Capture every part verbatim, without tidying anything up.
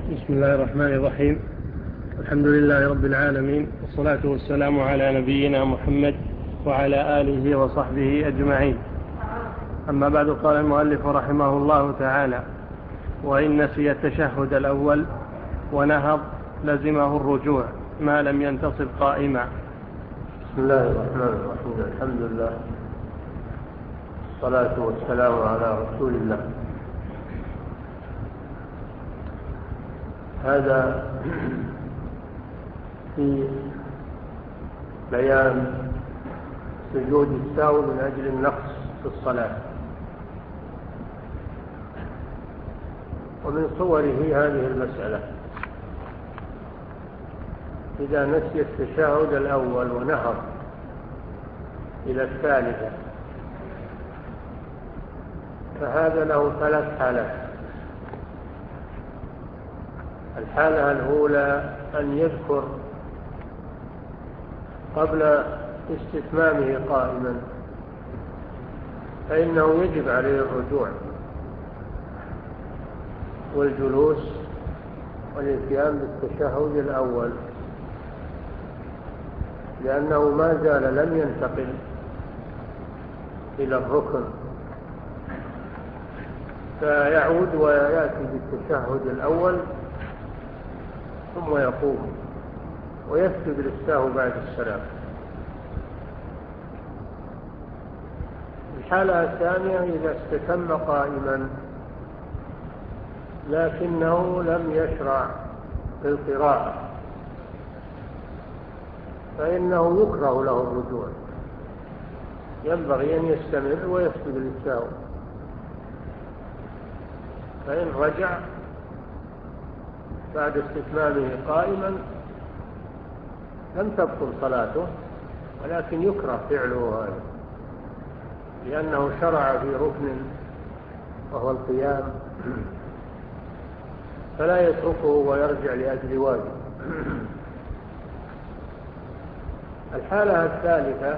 بسم الله الرحمن الرحيم. الحمد لله رب العالمين، والصلاة والسلام على نبينا محمد وعلى آله وصحبه أجمعين. أما بعد، قال المؤلف رحمه الله تعالى: وإن نسي التشهد الأول ونهض لزمه الرجوع ما لم ينتصب قائما. بسم الله الرحمن الرحيم. الحمد لله، الصلاة والسلام على رسول الله. هذا في بيان سجود السهو من أجل النقص في الصلاة، ومن صوره هذه المسألة: إذا نسي التشهد الأول ونهض إلى الثالثة، فهذا له ثلاث حالات. الحالة الأولى أن يذكر قبل استتمامه قائما، فإنه يجب عليه الرجوع والجلوس والاتيان بالتشهد الأول، لأنه ما زال لم ينتقل إلى الركن، فيعود ويأتي بالتشهد الأول ثم يقوم ويسجد للسهو بعد السلام. الحالة الثانية: إذا استتم قائما لكنه لم يشرع في القراءة، فإنه يكره له الرجوع، ينبغي أن يستمر ويسجد للسهو. فإن رجع بعد استتمامه قائما لم تبطل صلاته، ولكن يكره فعله هذا، لأنه شرع في ركن وهو القيام، فلا يتركه ويرجع لأجل واجب. الحالة الثالثة: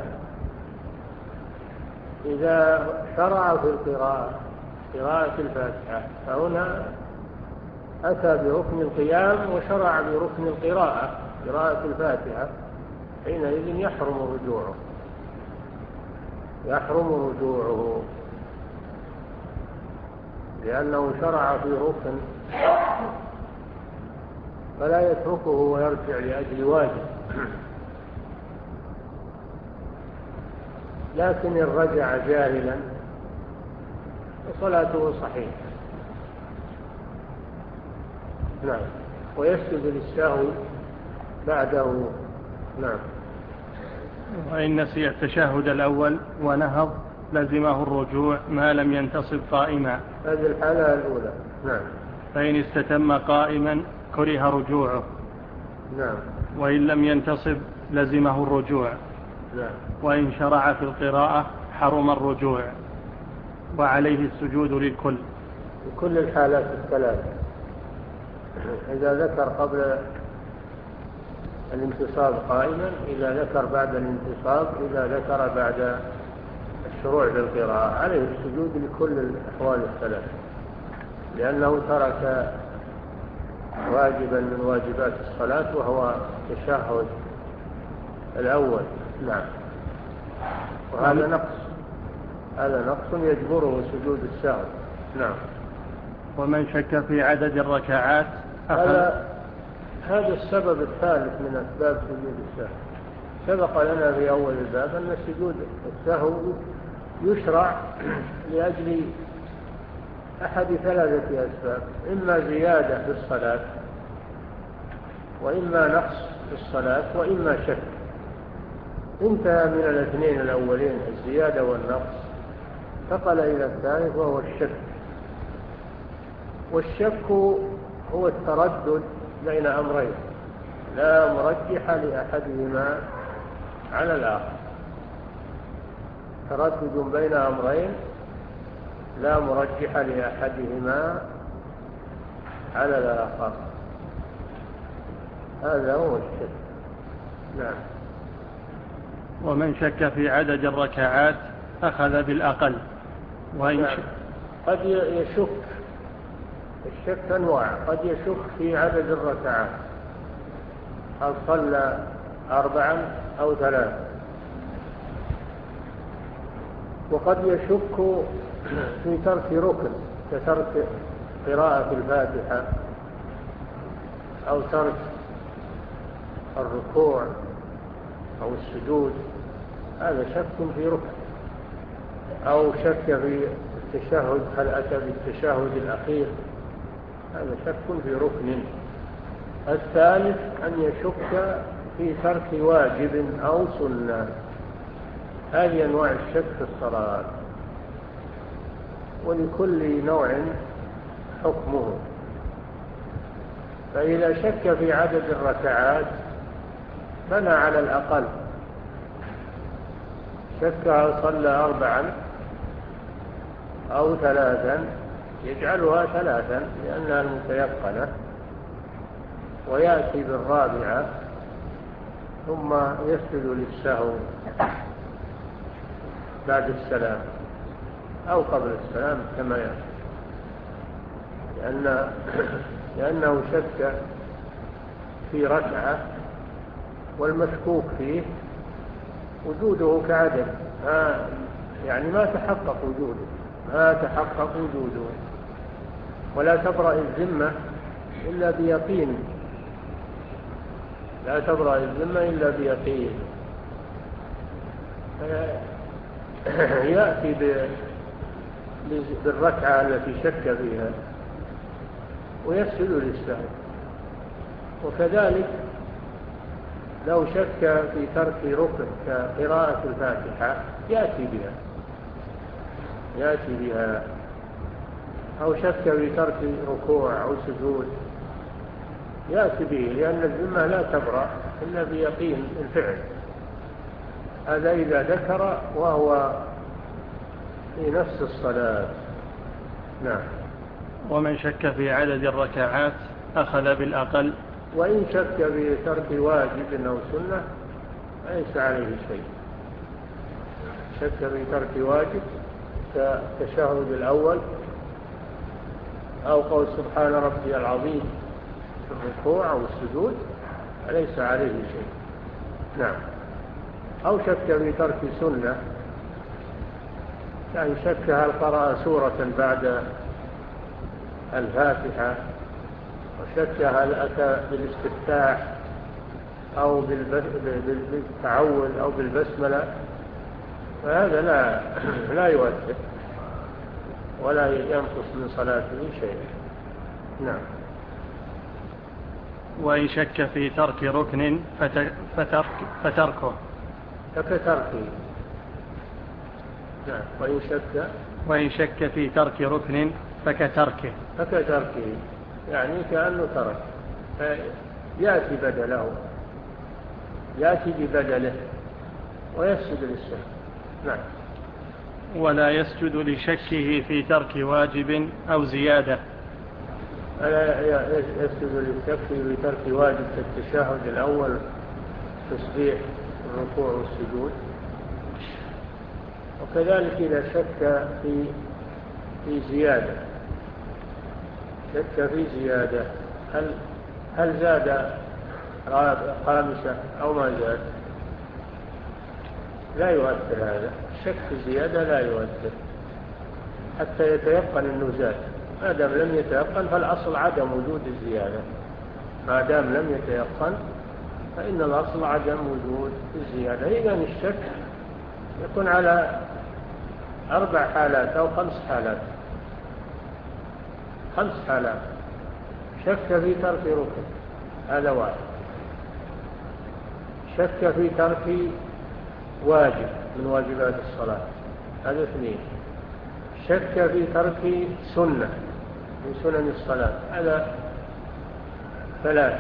إذا شرع في القراءة قراءة الفاتحة، فهنا أتى بركن القيام وشرع بركن القراءة قراءة الفاتحة، حينئذ يحرم رجوعه يحرم رجوعه لأنه شرع في ركن، فلا يتركه ويرجع لأجل واجب. لكن إن رجع جاهلا فصلاته صحيحة. نعم، ويسجد للسهو بعده. نعم. وإن نسي التشهد الأول ونهض لزمه الرجوع ما لم ينتصب قائما. هذه الحالة الأولى. نعم. فإن استتم قائما كره رجوعه. نعم. وإن لم ينتصب لزمه الرجوع. نعم. وإن شرع في القراءة حرم الرجوع، وعليه السجود للكل. لكل الحالات الثلاث: إذا ذكر قبل الانتصاب قائما، إذا ذكر بعد الانتصاب، إذا ذكر بعد الشروع بالقراءة، عليه السجود لكل الأحوال الثلاث، لأنه ترك واجبا من واجبات الصلاة وهو التشهد الأول. نعم. وهذا نقص هذا نقص يجبره سجود السهو. نعم. ومن شك في عدد الركعات هذا هذا السبب الثالث من أسباب سجود السهو. سبق لنا في أول الباب أن سجود السهو يشرع لأجل أحد ثلاثة أسباب: إما زيادة في الصلاة، وإما نقص في الصلاة، وإما شك. انتهى من الاثنين الأولين الزيادة والنقص، انتقل إلى الثالث وهو الشك. والشك هو التردد بين أمرين لا مرجح لأحدهما على الآخر. تردد بين أمرين لا مرجح لأحدهما على الآخر، هذا هو الشك. نعم. ومن شك في عدد الركعات أخذ بالأقل. وإن نعم. قد يشك الشك أنواع، قد يشك في عدد الركعات، هل صلى أربعا أو ثلاثا، وقد يشك في ترك ركن كترك قراءة الفاتحة أو ترك الركوع أو السجود، هذا شك في ركن. أو شك في التشهد، هل أتى بالتشهد الأخير، هذا شك في ركن. الثالث أن يشك في ترك واجب أو سنة. هذه أنواع الشك في الصلاة، ولكل نوع حكمه. فإذا شك في عدد الركعات بنى على الأقل، شك هل صلى أربعا أو ثلاثا يجعلها ثلاثا لأنها المتيقنة، ويأتي بالرابعة ثم يسجد للسهو بعد السلام أو قبل السلام كما يأتي، لأن لأنه شك في ركعة والمشكوك فيه وجوده كعدم، يعني ما تحقق وجوده ما تحقق وجوده ولا تبرأ الذمة إلا بيقين، لا تبرأ الذمة إلا بيقين. يأتي بالركعة التي شك فيها ويسجد للسهو. وكذلك لو شك في ترك ركن كقراءة الفاتحة يأتي بها يأتي بها أو شك في ترك ركوع أو سجود يأتي به، لأن الذمة لا تبرأ إلا بيقين الفعل. هذا إذا ذكر وهو في نفس الصلاة. نعم. ومن شك في عدد الركعات أخذ بالأقل. وإن شك في ترك واجب أو سنة ليس عليه شيء. شك في ترك واجب كالتشهد الأول أو قول سبحان ربي العظيم في الركوع أو السجود ليس عليه شيء. نعم. أو شك في ترك سنة، يعني شك هل قرأ سورة بعد الفاتحة، وشك هل أتى بالاستفتاح أو بالتعوذ أو بالبسملة، فهذا لا لا يؤثر ولا ينقص من صلاته شيء. نعم. وإن شك في ترك ركن فترك فتركه فكتركه. نعم. وإن شك وإن شك في ترك ركن فكتركه فكتركه يعني كأنه ترك، يأتي بدله يأتي ببدله ويسجد للسهو. نعم. ولا يسجد لشكه في ترك واجب أو زيادة. ولا يسجد للشك في ترك واجب كالتشهد الأول، تسبيح الركوع والسجود. وكذلك إذا شك في في زيادة شك في زيادة هل هل زاد خامسة أو ما زاد، لا يؤثر هذا. الشك في زيادة لا يؤثر حتى يتيقن أنه زاد. ما دام لم يتيقن فالأصل عدم وجود الزيادة. ما دام لم يتيقن فإن الأصل عدم وجود الزيادة. إذن الشك يكون على أربع حالات أو خمس حالات خمس حالات. شك في ترك ركن، هذا واحد. شك في ترك واجب من واجبات الصلاة، هذا اثنين. شك في ترك سنة من سنن الصلاة، هذا ثلاثة.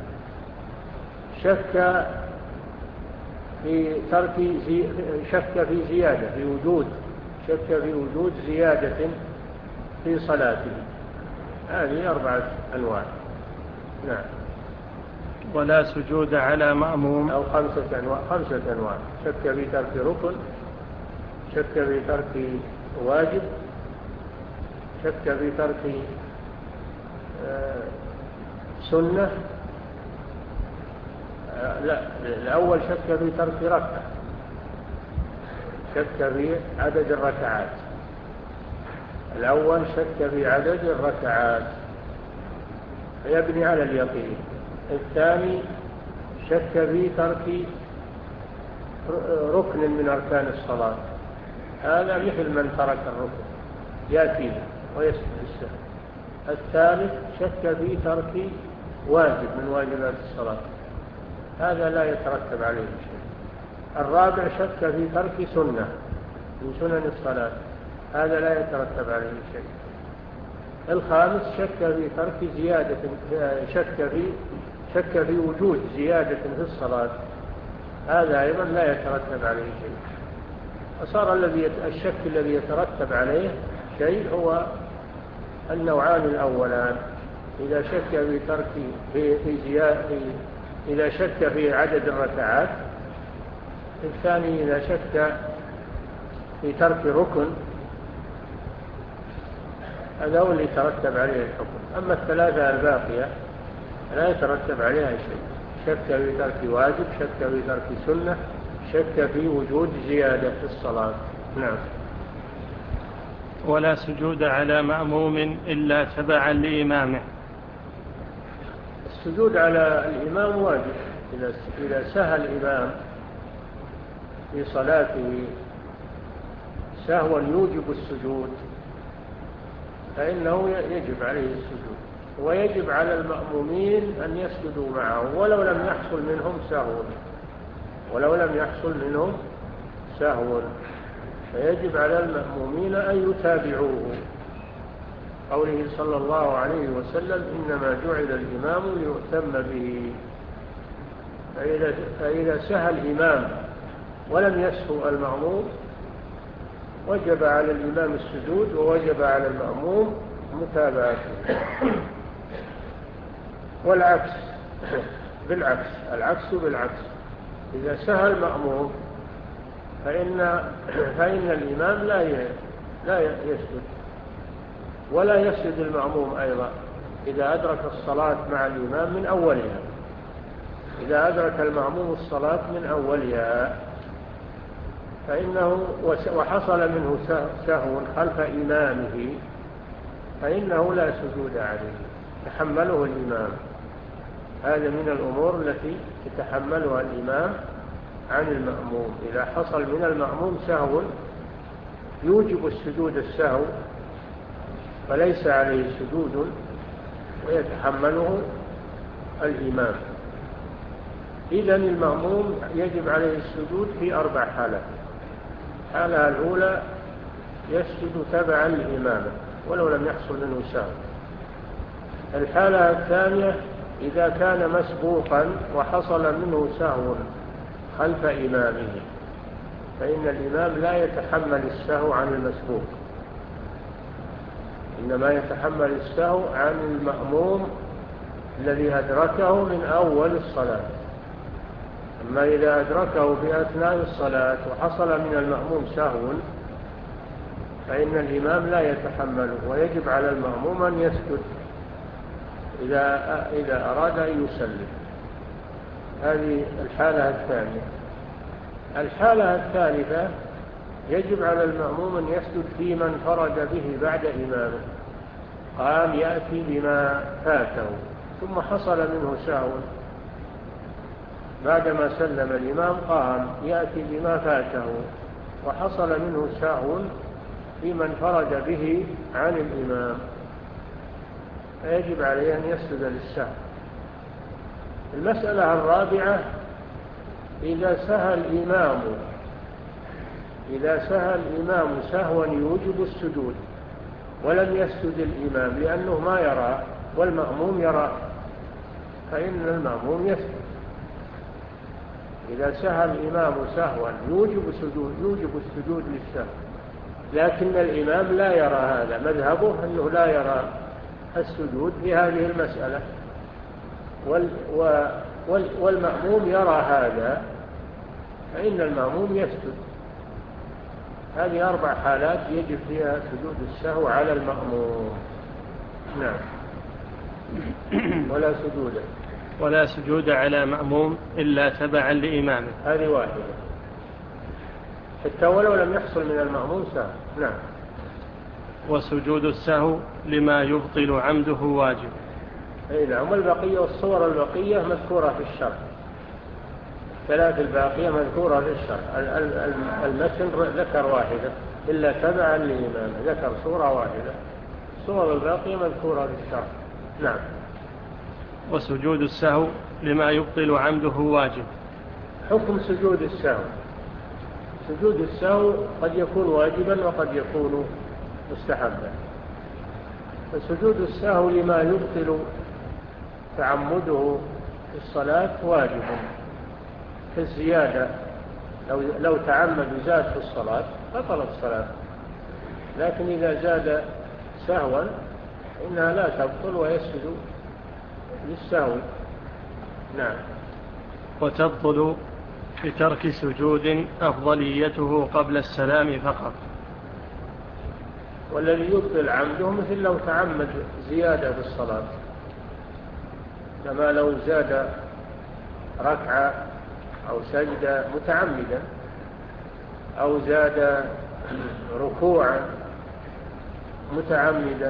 شك في ترك زي... شك في زيادة في وجود شك في وجود زيادة في صلاته، هذه أربعة أنواع. نعم. ولا سجود على مأموم. أو خمسة أنواع خمسة أنواع. شك في ترك ركن، شك في ترك واجب، شك في ترك سنة. لا، الأول شك في ترك ركعة، شك في عدد الركعات. الأول شك في عدد الركعات فيبني على اليقين. الثاني شك في ترك ركن من أركان الصلاة، هذا مثل من ترك الركن يأتي ويسجد السهو. الثالث شك في ترك واجب من واجبات الصلاة، هذا لا يترتب عليه شيء. الرابع شك في ترك سنة من سنن الصلاة، هذا لا يترتب عليه شيء. الخامس شك في ترك زيادة، شك في شك في وجود زيادة في الصلاة، هذا أيضا لا يترتب عليه شيء. فصار الذي الشك الذي يترتب عليه شيء هو النوعان الأولان. إذا شك في ترك في في زيادة، إذا شك في عدد الركعات. الثاني إذا شك في ترك ركن، هذا هو اللي يترتب عليه الحكم. أما الثلاثة الباقية لا يترتب عليها شيء. شك في ترك واجب، شك في ترك سنة، شك في وجود زيادة في الصلاة. نعم. ولا سجود على مأموم إلا تبعا لإمامه. السجود على الإمام واجب. إذا سهى الإمام في صلاته سهوا يوجب السجود فإنه يجب عليه السجود، ويجب على المأمومين أن يسجدوا معه ولو لم يحصل منهم سهو، ولو لم يحصل منهم سهو فيجب على المأمومين أن يتابعوه. قوله صلى الله عليه وسلم: إنما جعل الإمام ليؤتم به. فإذا, فإذا سهى الإمام ولم يسهو المأموم وجب على الإمام السجود، ووجب على المأموم متابعته. والعكس بالعكس، العكس بالعكس. إذا سهى المأموم فإن, فإن الإمام لا لا يسجد، ولا يسجد المأموم أيضا إذا أدرك الصلاة مع الإمام من أولها. إذا أدرك المأموم الصلاة من أولها فإنه وحصل منه سهو خلف إمامه فإنه لا سجود عليه، يتحمله الإمام. هذا من الأمور التي يتحملها الإمام عن المأموم. إذا حصل من المأموم سهو يوجب السجود السهو فليس عليه سجود ويتحمله الإمام. إذن المأموم يجب عليه السجود في أربع حالات. الحالة الأولى يسجد تبعا لإمامه ولو لم يحصل منه سهو. الحالة الثانية إذا كان مسبوقا وحصل منه سهو خلف إمامه فإن الإمام لا يتحمل السهو عن المسبوق، إنما يتحمل السهو عن المأموم الذي أدركه من أول الصلاة. أما إذا أدركه في أثناء الصلاة وحصل من المأموم سهو فإن الإمام لا يتحمله، ويجب على المأموم أن يسجد إذا, إذا أراد أن يسلم. هذه الحالة الثانية. الحالة الثالثة يجب على المأموم أن يسجد في من فرد به بعد إمامه، قام يأتي بما فاته ثم حصل منه سهو، بعدما سلم الإمام قام يأتي بما فاته وحصل منه سهو في من فرد به عن الإمام، فيجب عليه أن يسجد للسهو. المسألة الرابعة إذا سهى الإمام إذا سهى الإمام سهوا يوجب السجود ولم يسجد الإمام لأنه ما يرى والمأموم يرى فإن المأموم يسجد. إذا سهى الإمام سهوا يوجب السجود يوجب السجود للسهو، لكن الإمام لا يرى هذا، مذهبه أنه لا يرى السجود في هذه المسألة، وال وال والمأموم يرى هذا فإن المأموم يسجد. هذه أربع حالات يجب فيها سجود السهو على المأموم. نعم. ولا سجود ولا سجود على مأموم إلا تبعا لإمامه. هذه واحدة، حتى ولو لم يحصل من المأموم سهو. نعم. وسجود السهو لما يبطل عمده واجب. أي نعم. والبقية والصور البقية مذكورة في الشرع، ثلاث الباقية مذكورة في الشرع. المتن ذكر واحدة إلا تبعا لإمامه، ذكر صورة واحدة، الصور الباقية مذكورة في الشرع. نعم. وسجود السهو لما يبطل عمده واجب. حكم سجود السهو: سجود السهو قد يكون واجبا وقد يكون مستحبا. فسجود السهو لما يبطل تعمده في الصلاة واجب، كالزيادة، لو, لو تعمد زاد في الصلاة بطلت الصلاة، لكن إذا زاد سهوا إنها لا تبطل ويسجد للسهو. نعم. وتبطل بترك سجود أفضليته قبل السلام فقط. والذي يبطل عمده مثل لو تعمد زيادة في الصلاة، كما لو زاد ركعة أو سجدة متعمدا، أو زاد ركوعا متعمدا،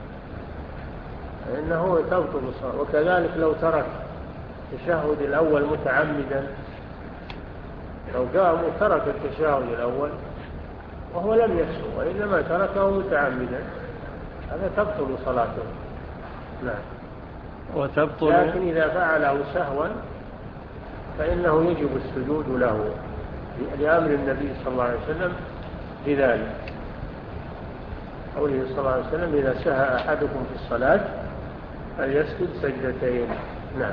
إنه تبطل الصلاة. وكذلك لو ترك التشهد الأول متعمدا، لو قام وترك التشهد الأول وهو لم يسهو وإنما تركه متعمدا، هذا تبطل صلاته. نعم. وتبطل، لكن إذا فعله سهوا فإنه يجب السجود له لأمر النبي صلى الله عليه وسلم بذلك، قوله صلى الله عليه وسلم: إذا سهى أحدكم في الصلاة فليسجد سجدتين. نعم.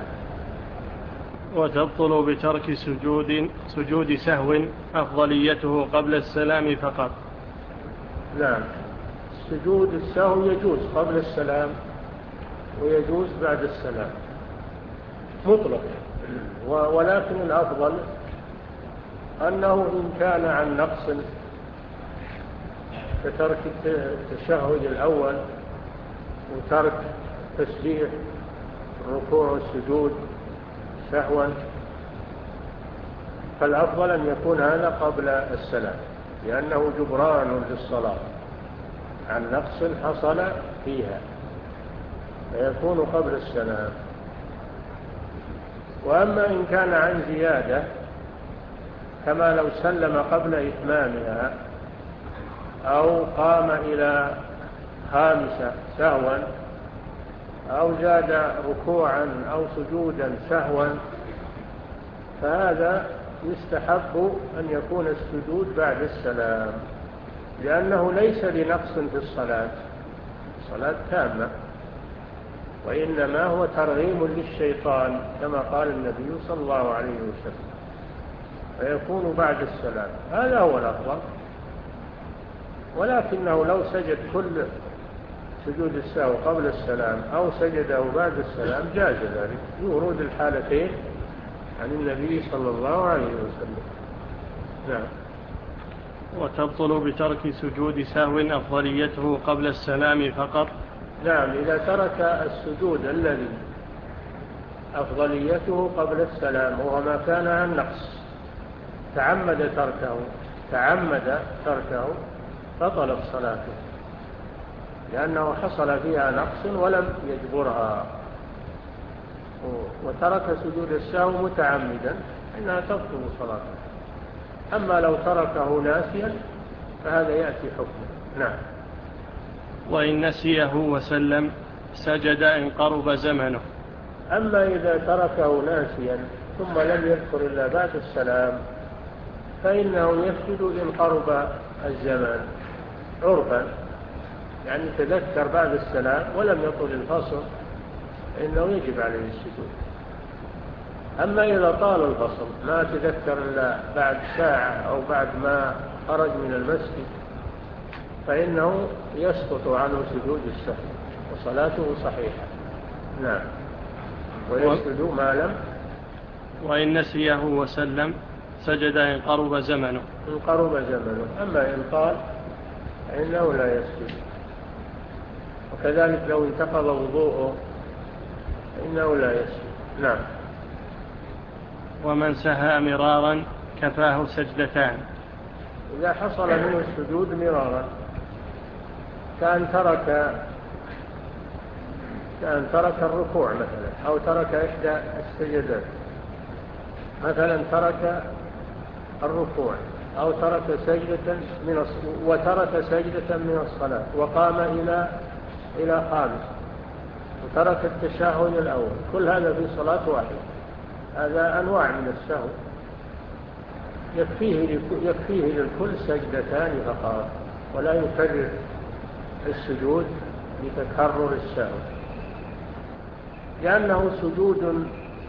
وتبطل بترك سجود سجود سهو أفضليته قبل السلام فقط. نعم. سجود السهو يجوز قبل السلام ويجوز بعد السلام مطلق، ولكن الأفضل أنه إن كان عن نقص كترك التشهد الأول وترك تسبيح الركوع والسجود سهوا، فالأفضل أن يكون هذا قبل السلام، لأنه جبران للصلاة عن نقص حصل فيها، فيكون قبل السلام. وأما إن كان عن زيادة، كما لو سلم قبل إتمامها أو قام إلى خامسة سهوا أو زاد ركوعا أو سجودا سهوا، فهذا يستحب أن يكون السجود بعد السلام، لأنه ليس لنقص في الصلاة، الصلاة تامة، وإنما هو ترغيم للشيطان كما قال النبي صلى الله عليه وسلم، فيكون بعد السلام، هذا هو الأفضل. ولكنه لو سجد كل سجود السهو قبل السلام أو سجده بعد السلام جاز ذلك، يورود الحالتين عن النبي صلى الله عليه وسلم. نعم. وتبطل بترك سجود سهو أفضليته قبل السلام فقط. نعم. إذا ترك السجود الذي أفضليته قبل السلام وهو ما كان عن نقص، تعمد تركه تعمد تركه بطلت صلاته، لأنه حصل فيها نقص ولم يجبرها، وترك سجود السهو متعمدا إنها تبطل صلاته. أما لو تركه ناسيا فهذا يأتي حكمه. نعم. وإن نسيه وسلم سجد إن قرب زمنه. أما إذا تركه ناسيا ثم لم يذكر إلا بعد السلام فإنه يسجد إن قرب الزمان عرفا، يعني تذكر بعد السلام ولم يطل الفصل إنه يجب عليه السجود. أما إذا طال الفصل ما تذكر إلا بعد ساعة أو بعد ما خرج من المسجد فإنه يسقط عنه سجود السهو وصلاته صحيحة. نعم. ويسجد ما لم. وإن نسيه وسلم سجد إن قرب زمنه. إن قرب زمنه. أما إن طال فإنه لا يسجد. وكذلك لو انتقض وضوءه فإنه لا يسجد. نعم. ومن سهى مرارا كفاه سجدتان. إذا حصل منه السجود مرارا كان ترك كان ترك الركوع مثلا، أو ترك إحدى السجدات، مثلا ترك الركوع أو ترك سجدة من وترك سجدة من الصلاة وقام إلى إلى خامس وترك التشهد الأول، كل هذا في صلاة واحدة، هذا أنواع من السهو، يكفيه يكفيه للكل سجدتان فقط، ولا يكرر السجود لتكرر السهو، لأنه سجود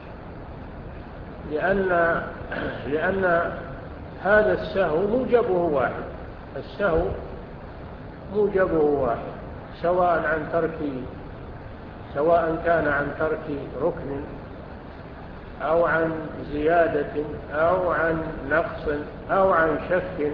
لأن لأن هذا السهو موجبه واحد، السهو موجبه واحد، سواء عن ترك سواء كان عن ترك ركن أو عن زيادة أو عن نقص أو عن شك،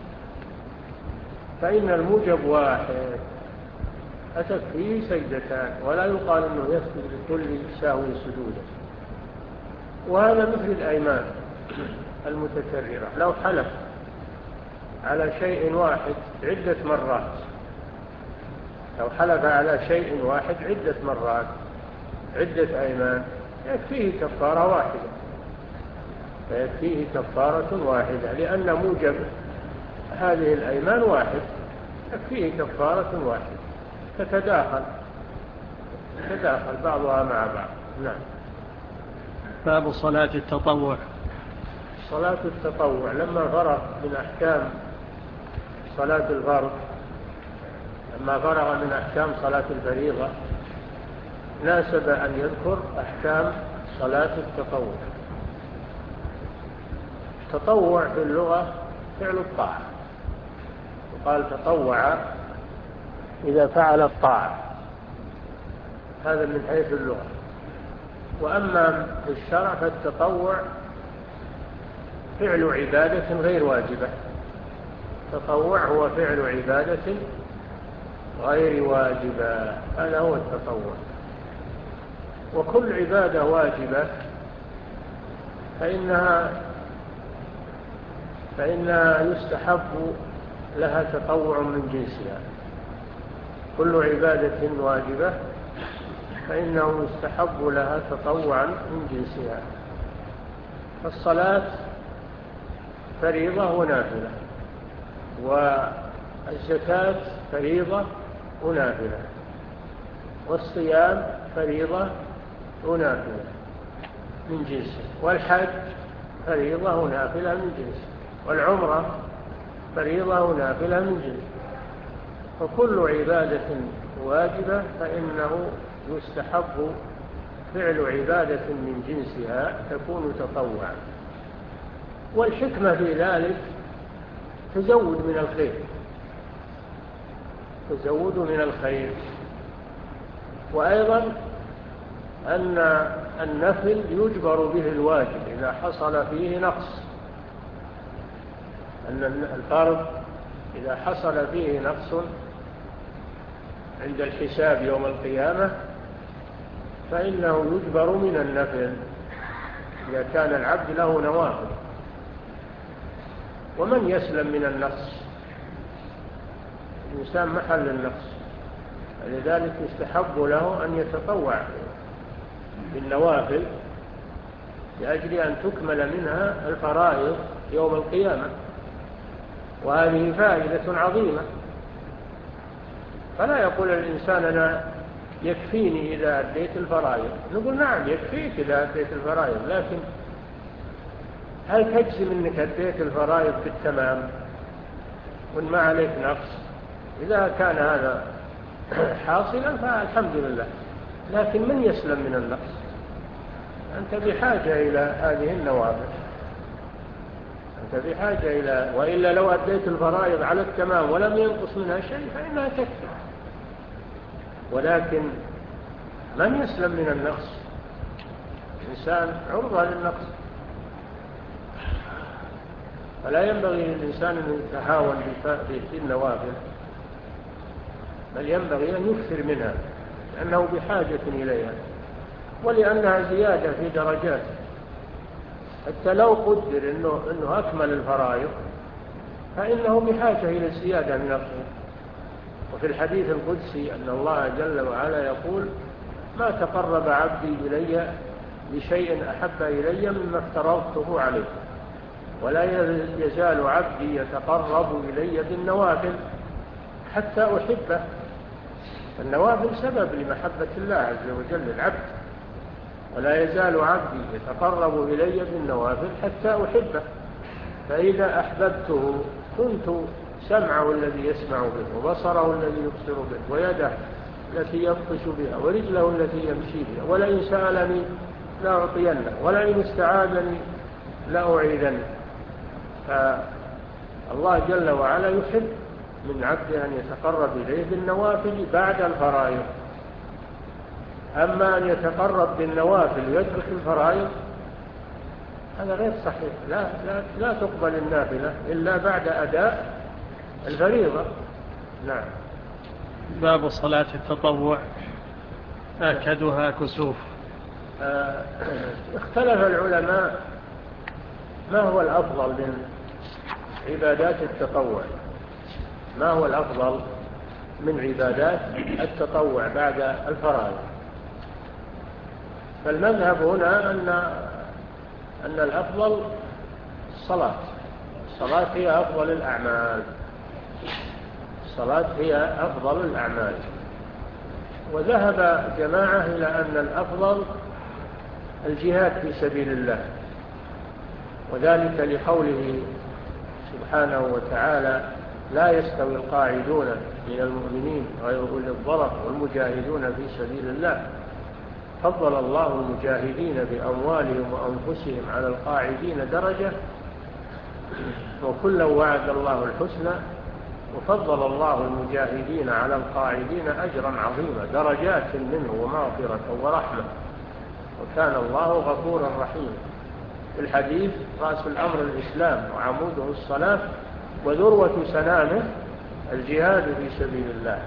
فإن الموجب واحد أتكفيه سجدتان، ولا يقال أنه يسجد لكل سهو سجودا. وهذا مثل الأيمان المتكررة، لو حلف على شيء واحد عدة مرات لو حلف على شيء واحد عدة مرات عدة أيمان يكفيه كفارة واحدة فيكفيه كفارة واحدة لأن موجب هذه الأيمان واحد، يكفيه كفارة واحدة، تتداخل تتداخل بعضها مع بعض. نعم. باب صلاة التطوع. صلاة التطوع لما فرغ من أحكام صلاة الفرض لما فرغ من أحكام صلاة الفريضة ناسب أن يذكر أحكام صلاة التطوع. التطوع في اللغة فعل الطاعة، وقال تطوع إذا فعل الطاعة، هذا من حيث اللغة. وأما في الشرع فالتطوع فعل عبادة غير واجبة، التطوع هو فعل عبادة غير واجبة، هذا هو التطوع. وكل عبادة واجبة فإنها فإنها يستحب لها تطوع من جنسها، كل عبادة واجبة فإنه يستحب لها تطوعا من جنسها. الصلاة فريضة ونافلة، والزكاة فريضة ونافلة، والصيام فريضة ونافلة من جنسه، والحج فريضة ونافلة من جنسه، والعمرة فريضة ونافلة من جنسه. فكل عبادة واجبة فإنه يستحب فعل عبادة من جنسها تكون تطوعا. والحكمة في ذلك تزود من الخير تزود من الخير وأيضا أن النفل يجبر به الواجب إذا حصل فيه نقص، أن الفرض إذا حصل فيه نقص عند الحساب يوم القيامة فإنه يجبر من النفل إذا كان العبد له نوافل. ومن يسلم من النقص؟ الإنسان محل النقص، لذلك يستحب له أن يتطوع بالنوافل لأجل أن تكمل منها الفرائض يوم القيامة، وهذه فائدة عظيمة. فلا يقول الإنسان أنا يكفيني إذا أديت الفرائض، نقول نعم يكفيك إذا أديت الفرائض، لكن هل تجزم أنك أديت الفرائض بالتمام وإن ما عليك نقص؟ إذا كان هذا حاصلا فالحمد لله، لكن من يسلم من النقص؟ أنت بحاجة إلى هذه النوافل، أنت بحاجة إلى، وإلا لو أديت الفرائض على التمام ولم ينقص منها شيء فإنها تكفي. ولكن من يسلم من النقص؟ الإنسان عرضة للنقص، فلا ينبغي للإنسان أن يتهاون بالنوافل، بل ينبغي أن يكثر منها لأنه بحاجة إليها. ولأنها زيادة في درجات. حتى لو قدر أنه, إنه أكمل الفرائض فإنه بحاجة إلى الزيادة من الخير. وفي الحديث القدسي أن الله جل وعلا يقول: ما تقرب عبدي إلي بشيء أحب إلي مما افترضته عليه، ولا يزال عبدي يتقرب إلي بالنوافل حتى أحبه. النوافل سبب لمحبة الله عز وجل للعبد. ولا يزال عبدي يتقرب إلي بالنوافل حتى أحبه، فإذا أحببته كنت سمعه الذي يسمع به، وبصره الذي يبصر به، ويده التي يبطش بها، ورجله التي يمشي بها. ولئن سألني لأعطينه، ولئن استعاذني لأعيذنه. فالله جل وعلا يحب من عبده أن يتقرب إليه بالنوافل بعد الفرائض. أما أن يتقرب بالنوافل ويترك الفرائض هذا غير صحيح. لا, لا, لا تقبل النافلة إلا بعد أداء الفريضة. نعم. باب صلاة التطوع آكدها كسوف. آه اختلف العلماء ما هو الأفضل من عبادات التطوع، ما هو الأفضل من عبادات التطوع بعد الفرائض. فالمذهب هنا أن, أن الأفضل الصلاة. الصلاة هي أفضل الأعمال. الصلاة هي أفضل الأعمال. وذهب جماعة إلى أن الأفضل الجهاد في سبيل الله، وذلك لقوله سبحانه وتعالى: لا يستوي القاعدون من المؤمنين غير أولي الضرر والمجاهدون في سبيل الله فضل الله المجاهدين بأموالهم وأنفسهم على القاعدين درجة وكلا وعد الله الحسنى وفضل الله المجاهدين على القاعدين أجرا عظيما درجات منه ومغفرة ورحمة وكان الله غفورا رحيما. في الحديث: رأس الأمر الإسلام وعموده الصلاة وذروة سنامه الجهاد في سبيل الله.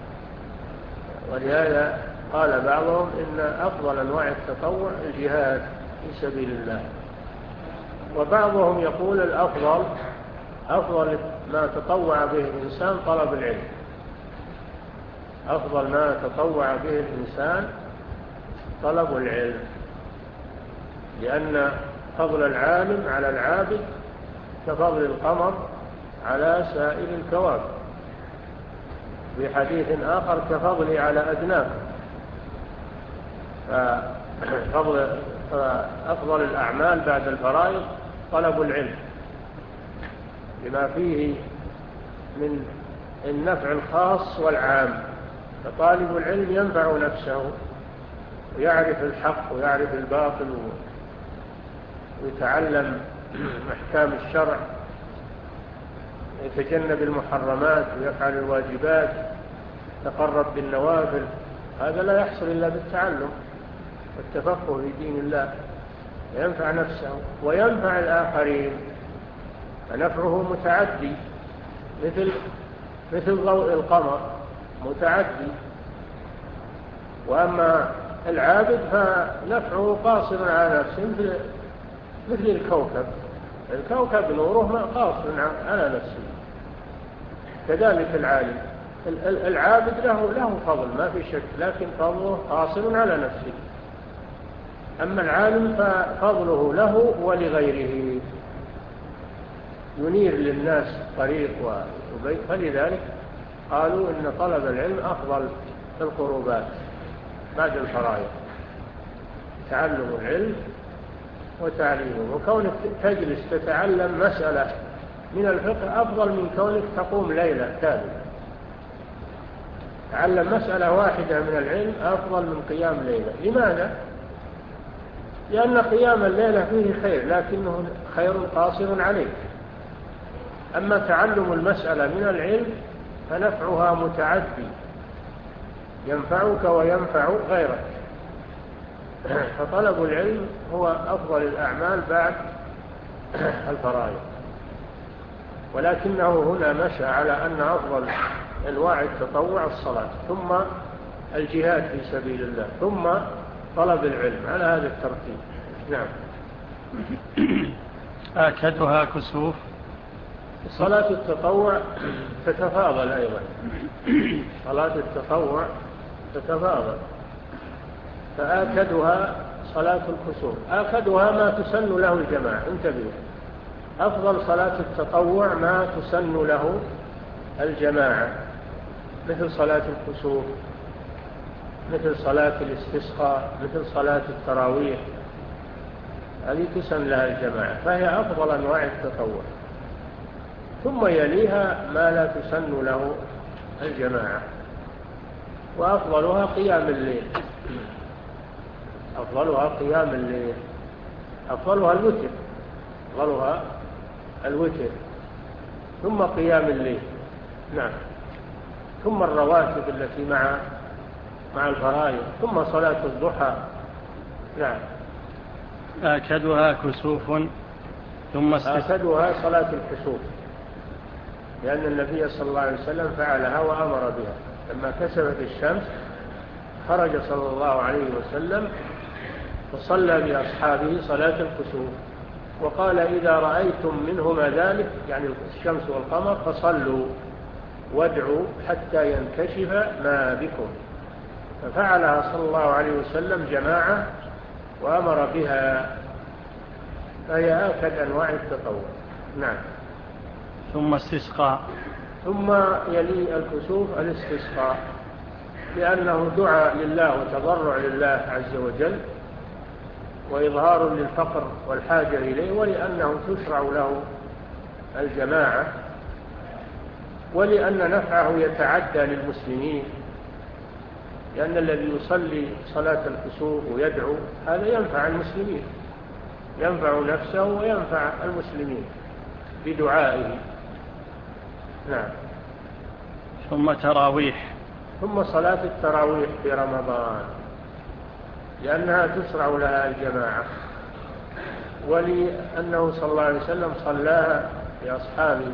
ولهذا قال بعضهم إن أفضل أنواع التطوع الجهاد في سبيل الله. وبعضهم يقول الأفضل أفضل ما تطوع به الإنسان طلب العلم. أفضل ما تطوع به الإنسان طلب العلم، لأن فضل العالم على العابد كفضل القمر على سائر الكواكب. في حديث آخر: كفضلي على أدناكم. ففضل فأفضل الأعمال بعد الفرائض طلب العلم بما فيه من النفع الخاص والعام. فطالب العلم ينفع نفسه ويعرف الحق ويعرف الباطل ويتعلم أحكام الشرع، يتجنب المحرمات ويفعل الواجبات، يتقرب بالنوافل. هذا لا يحصل إلا بالتعلم والتفقه في دين الله. ينفع نفسه وينفع الآخرين، فنفعه متعدي مثل مثل ضوء القمر متعدي. وأما العابد فنفعه قاصر على نفسه مثل مثل الكوكب. الكوكب نوره قاصر على نفسه. كذلك العالم العابد له له فضل ما في شك، لكن فضله قاصر على نفسه. أما العالم ففضله له ولغيره، ينير للناس طريق وبيت. فلذلك قالوا إن طلب العلم أفضل القربات بعد الفرائض، تعلم العلم وتعليمه. وكونك تجلس تتعلم مسألة من الفقه أفضل من كونك تقوم ليلة كاملة. تعلم مسألة واحدة من العلم أفضل من قيام ليلة. لماذا؟ لأن قيام الليلة فيه خير، لكنه خير قاصر عليك. أما تعلم المسألة من العلم فنفعها متعدي، ينفعك وينفع غيرك. فطلب العلم هو أفضل الأعمال بعد الفرائض. ولكنه هنا مشى على أن أفضل أنواع التطوع الصلاة، ثم الجهاد في سبيل الله، ثم طلب العلم على هذا الترتيب. نعم. آكدها كسوف. صلاة التطوع تتفاضل أيضا. صلاة التطوع تتفاضل، فآكدها صلاة الكسوف، آكدها ما تسن له الجماعة. انتبهوا، أفضل صلاة التطوع ما تسن له الجماعة، مثل صلاة الكسوف، مثل صلاة الاستسقاء، مثل صلاة التراويح، هذه تسن لها الجماعة، فهي أفضل أنواع التطوع. ثم يليها ما لا تسن له الجماعة، وأفضلها قيام الليل. أفضلها قيام الليل، أفضلها الوتر، أفضلها الوتر، ثم قيام الليل. نعم. ثم الرواتب التي مع مع الفرائض، ثم صلاة الضحى. نعم. آكدها كسوف ثم آكدها صلاة الكسوف، لأن النبي صلى الله عليه وسلم فعلها وأمر بها. لما كسفت الشمس خرج صلى الله عليه وسلم وصلى بأصحابه صلاة الكسوف، وقال: إذا رأيتم منهما ذلك، يعني الشمس والقمر، فصلوا وادعوا حتى ينكشف ما بكم. ففعلها صلى الله عليه وسلم جماعة وأمر بها، فهي آكد أنواع التطوع. نعم. ثم استسقاء. ثم يلي الكسوف الاستسقاء، لأنه دعاء لله وتضرع لله عز وجل، وإظهار للفقر والحاجة إليه، ولأنه تشرع له الجماعة، ولأن نفعه يتعدى للمسلمين، لأن الذي يصلي صلاة الكسوف ويدعو هذا ينفع المسلمين، ينفع نفسه وينفع المسلمين بدعائه. نعم. ثم تراويح. ثم صلاة التراويح في رمضان، لأنها تشرع لها الجماعة، ولأنه صلى الله عليه وسلم صلاها لأصحابه،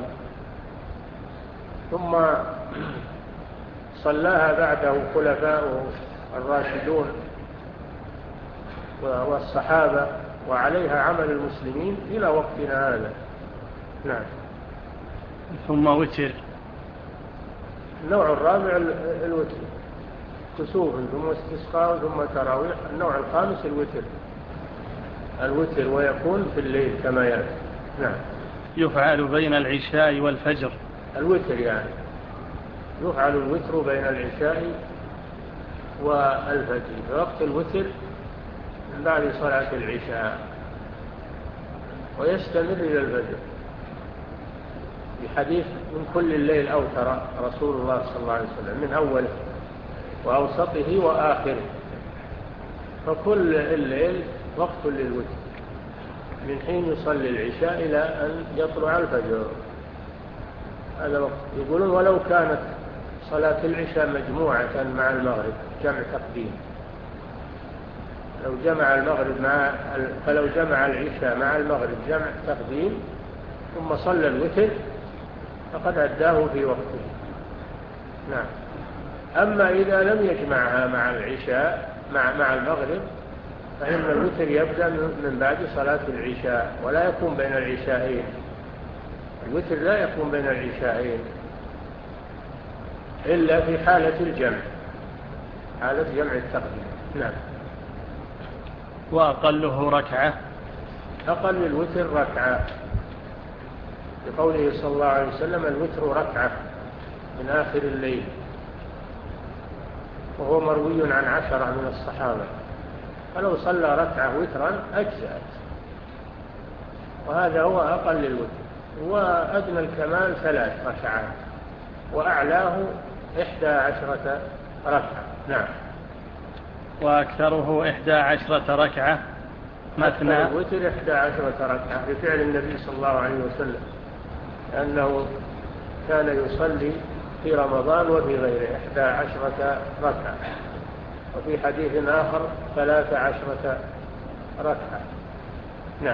ثم صلاها بعده خلفاؤه الراشدون والصحابة، وعليها عمل المسلمين إلى وقتنا هذا. نعم. ثم وتر. النوع الرابع الوتر، كسوف ثم استسقاء ثم تراويح. النوع الخامس الوتر، الوتر ويكون في الليل كما يأتي. نعم. يفعل بين العشاء والفجر. الوتر يعني يفعل الوتر بين العشاء والفجر، في وقت الوتر من بعد صلاة العشاء، ويستمر إلى الفجر، بحديث من كل الليل أوتر رسول الله صلى الله عليه وسلم، من أوله وأوسطه وآخره، فكل الليل وقت للوتر من حين يصلي العشاء إلى أن يطلع الفجر، هذا وقت. يقولون ولو كانت صلاة العشاء مجموعة مع المغرب جمع تقديم، لو جمع المغرب مع فلو جمع العشاء مع المغرب جمع تقديم ثم صلى الوتر فقد أداه في وقته. نعم. أما إذا لم يجمعها مع العشاء مع مع المغرب فإن الوتر يبدأ من بعد صلاة العشاء، ولا يكون بين العشاءين. الوتر لا يكون بين العشاءين إلا في حالة الجمع، حالة جمع التقديم. نعم. وأقله ركعة. أقل الوتر ركعة، بقوله صلى الله عليه وسلم: الوتر ركعة من آخر الليل، وهو مروي عن عشرة من الصحابة، فلو صلى ركعة وترا أجزأت، وهذا هو أقل الوتر. وأدنى الكمال ثلاث ركعات، وأعلاه إحدى عشرة ركعة. نعم. وأكثره إحدى عشرة ركعة مثنى. الوتر إحدى عشرة ركعة بفعل النبي صلى الله عليه وسلم، لأنه كان يصلي في رمضان وفي غيره إحدى عشرة ركعة، وفي حديث آخر ثلاث عشرة ركعة. نعم.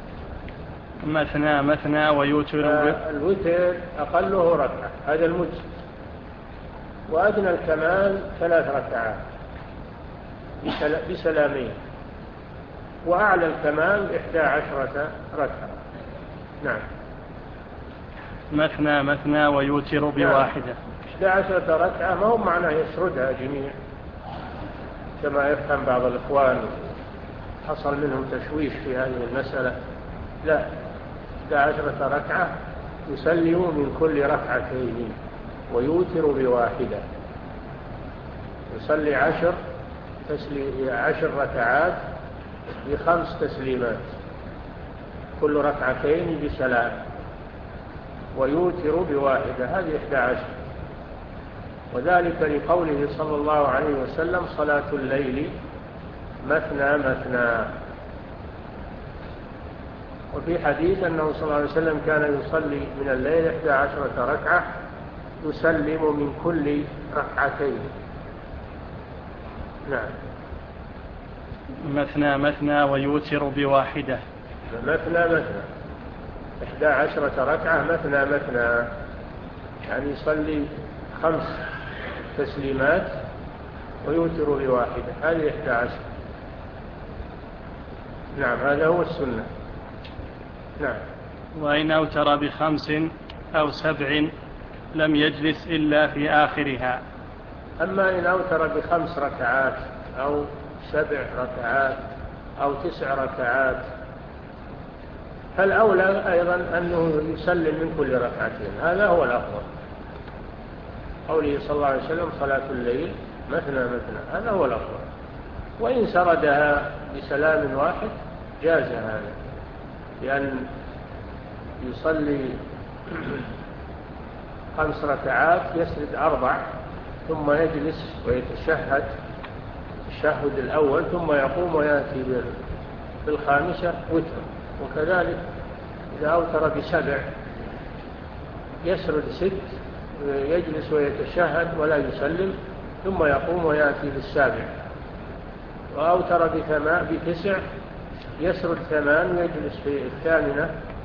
مثنى مثنى ويوتر. الوتر أقله ركعة، هذا المجزي، وأدنى الكمال ثلاث ركعات، بسلامين. وأعلى الكمال إحدى عشرة ركعة. نعم. مثنى مثنى ويوتر بواحدة. إحدى عشرة ركعة ما هو معناه يسردها جميع كما يفهم بعض الإخوان، حصل منهم تشويش في هذه المسألة. لا، إحدى عشرة ركعة يسلم من كل ركعتين ويوتر بواحدة. يصلي عشر تسلي عشر ركعات بخمس تسليمات، كل ركعتين بسلام، ويوتر بواحدة. هذه إحدى عشر. وذلك لقوله صلى الله عليه وسلم: صلاة الليل مثنى مثنى. وفي حديث أنه صلى الله عليه وسلم كان يصلي من الليل إحدى عشرة ركعة يسلم من كل ركعتين. نعم. مثنى مثنى ويوتر بواحدة. مثنى مثنى إحدى عشرة ركعة مثنى مثنى، يعني يصلي خمس تسليمات ويوتر بواحدة. هذه إحدى عشر. نعم، هذا هو السنة. نعم. وإن أوتر بخمس أو سبع لم يجلس إلا في آخرها. أما إن أوتر بخمس ركعات أو سبع ركعات أو تسع ركعات، فالأولى أيضا أنه يسلم من كل ركعتين. هذا هو الأفضل. قوله صلى الله عليه وسلم: صلاة الليل مثنى مثنى. هذا هو الأفضل. وإن سردها بسلام واحد جاز هذا، لأن يصلي خمس ركعات يسرد أربع ثم يجلس ويتشهد التشهد الأول ثم يقوم ويأتي بالخامسة وتر. وكذلك إذا أوتر بسبع يسرد ست يجلس ويتشهد ولا يسلم ثم يقوم ويأتي بالسابع. وأوتر بتسع يسرد ثمان ويجلس في الثامنة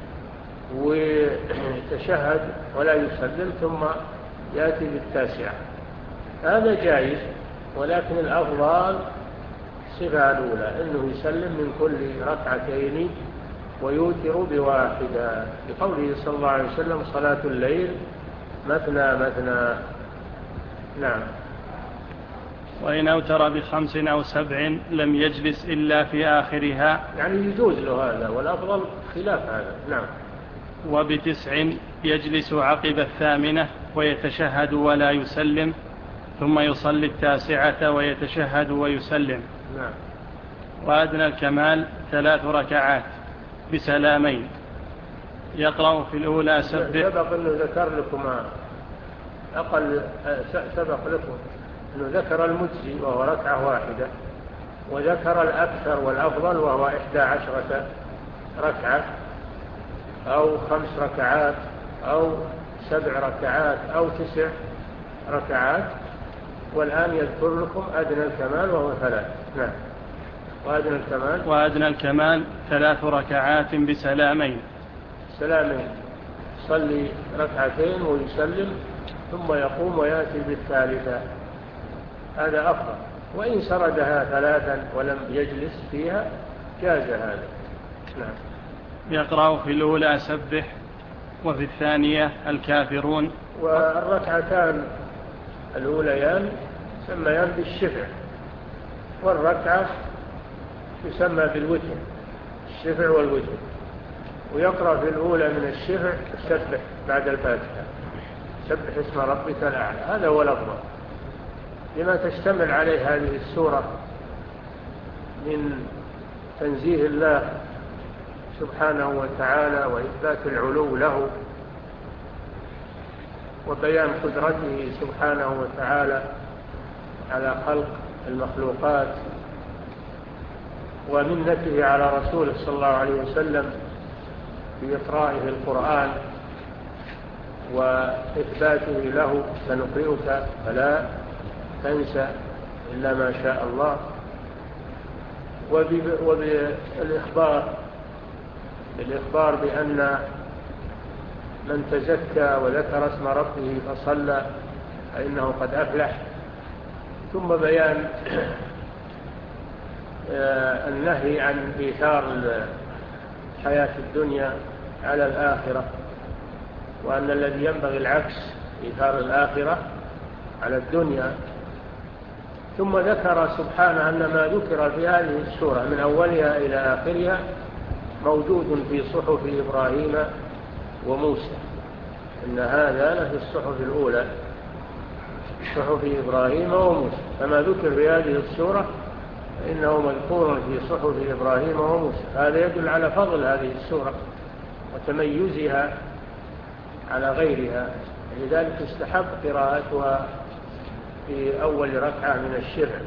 ويتشهد ولا يسلم ثم يأتي بالتاسعة. هذا جائز، ولكن الأفضل الصفة الأولى أنه يسلم من كل ركعتين ويوتر بواحدة، لقوله صلى الله عليه وسلم: صلاة الليل مثنى مثنى. نعم. وإن أوتر بخمس أو سبع لم يجلس إلا في آخرها، يعني يجوز له هذا، والأفضل خلاف هذا. نعم. وبتسع يجلس عقب الثامنة ويتشهد ولا يسلم ثم يصلي التاسعة ويتشهد ويسلم. نعم. وأدنى الكمال ثلاث ركعات بسلامين، يقرأ في الأولى سبح. سبق أنه ذكر لكم أقل سبق لكم أنه ذكر المجزي وهو ركعة واحدة، وذكر الأكثر والأفضل وهو إحدى عشرة ركعة أو خمس ركعات أو سبع ركعات أو تسع ركعات. والآن يذكر لكم أدنى الكمال وهو ثلاث. نعم. وأدنى الكمال وأدنى الكمال ثلاث ركعات بسلامين. سلامين، يصلي ركعتين ويسلم ثم يقوم ويأتي بالثالثة. هذا أفضل. وإن سردها ثلاثا ولم يجلس فيها جاز هذا. نعم. يقرأ في الأولى سبح وفي الثانية الكافرون. والركعتان الأوليان يسميان بالشفع، والركعة يسمى بالوتر، الشفع والوتر. ويقرأ في الأولى من الشفع سبح بعد الفاتحة، سبح اسم ربك الأعلى. هذا هو الأفضل لما تشتمل عليه هذه السورة من تنزيه الله سبحانه وتعالى وإثبات العلو له وبيان قدرته سبحانه وتعالى على خلق المخلوقات، ومنته على رسوله صلى الله عليه وسلم بإقرائه القرآن وإثباته له: سنقرئك فلا تنسى إلا ما شاء الله. وبالإخبار بالإخبار بأن من تزكى وذكر اسم ربه فصلى فإنه قد أفلح. ثم بيان النهي عن إيثار الحياة الدنيا على الآخرة، وأن الذي ينبغي العكس، إيثار الآخرة على الدنيا. ثم ذكر سبحانه أن ما ذكر في هذه السورة من أولها إلى آخرها موجود في صحف إبراهيم وموسى، إن هذا لفي الصحف الأولى، صحف إبراهيم وموسى. فما ذكر في هذه السورة إنه مذكور في صحف إبراهيم وموسى. هذا يدل على فضل هذه السورة وتميزها على غيرها، لذلك استحب قراءتها في أول ركعة من الشفع.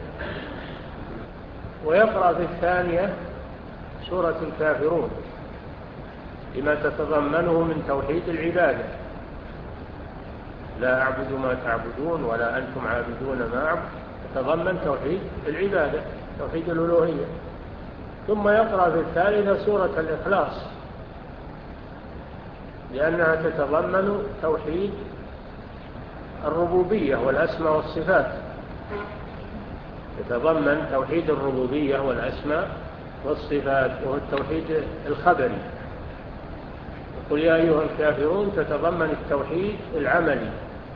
ويقرأ في الثانية سورة الكافرون لما تتضمنه من توحيد العبادة، لا أعبد ما تعبدون ولا أنتم عابدون ما أعبد، تتضمن توحيد العبادة، توحيد الألوهية. ثم يقرأ في الثالثة سورة الإخلاص لأنها تتضمن توحيد الربوبية والأسماء والصفات، تتضمن توحيد الربوبية والأسماء والصفات، وهو التوحيد الخبري. يقول يا أيها الكافرون تتضمن التوحيد العملي.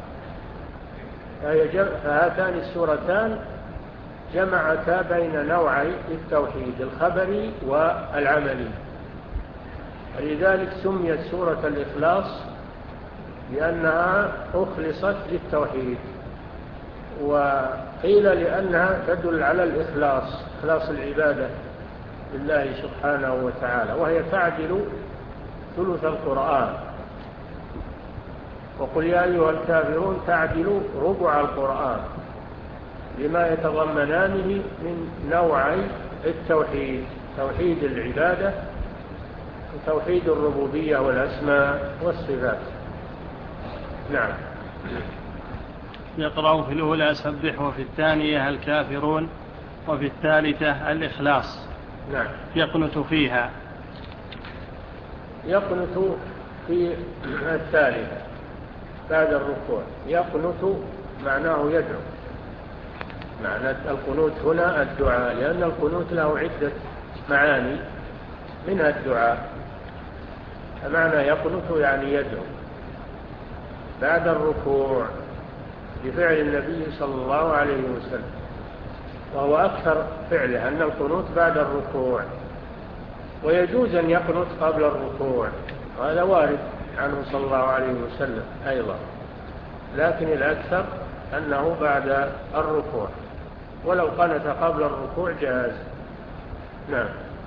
فهاتان السورتان جمعتا بين نوعي التوحيد الخبري والعملي، ولذلك سميت سورة الإخلاص لأنها أخلصت للتوحيد، وقيل لأنها تدل على الإخلاص، إخلاص العبادة لله سبحانه وتعالى، وهي تعدل ثلث القرآن. وقل يا أيها الكافرون تعدل ربع القرآن لما يتضمنانه من نوعي التوحيد، توحيد العبادة وتوحيد الربوبية والأسماء والصفات. نعم. يقرأ في الأولى سبح، وفي الثانية الكافرون، وفي الثالثة الإخلاص. نعم. يقنت فيها، يقنت في الثالثة بعد الركوع. يقنت معناه يدعو، معنى القنوت هنا الدعاء، لأن القنوت له عدة معاني منها الدعاء. فمعنى يقنت يعني يدعو بعد الركوع بفعل النبي صلى الله عليه وسلم، وهو أكثر فعله أن القنوت بعد الركوع، ويجوز أن يقنت قبل الركوع، وهذا وارد عنه صلى الله عليه وسلم أيضا، لكن الأكثر أنه بعد الركوع، ولو قنت قبل الركوع جاز. نعم.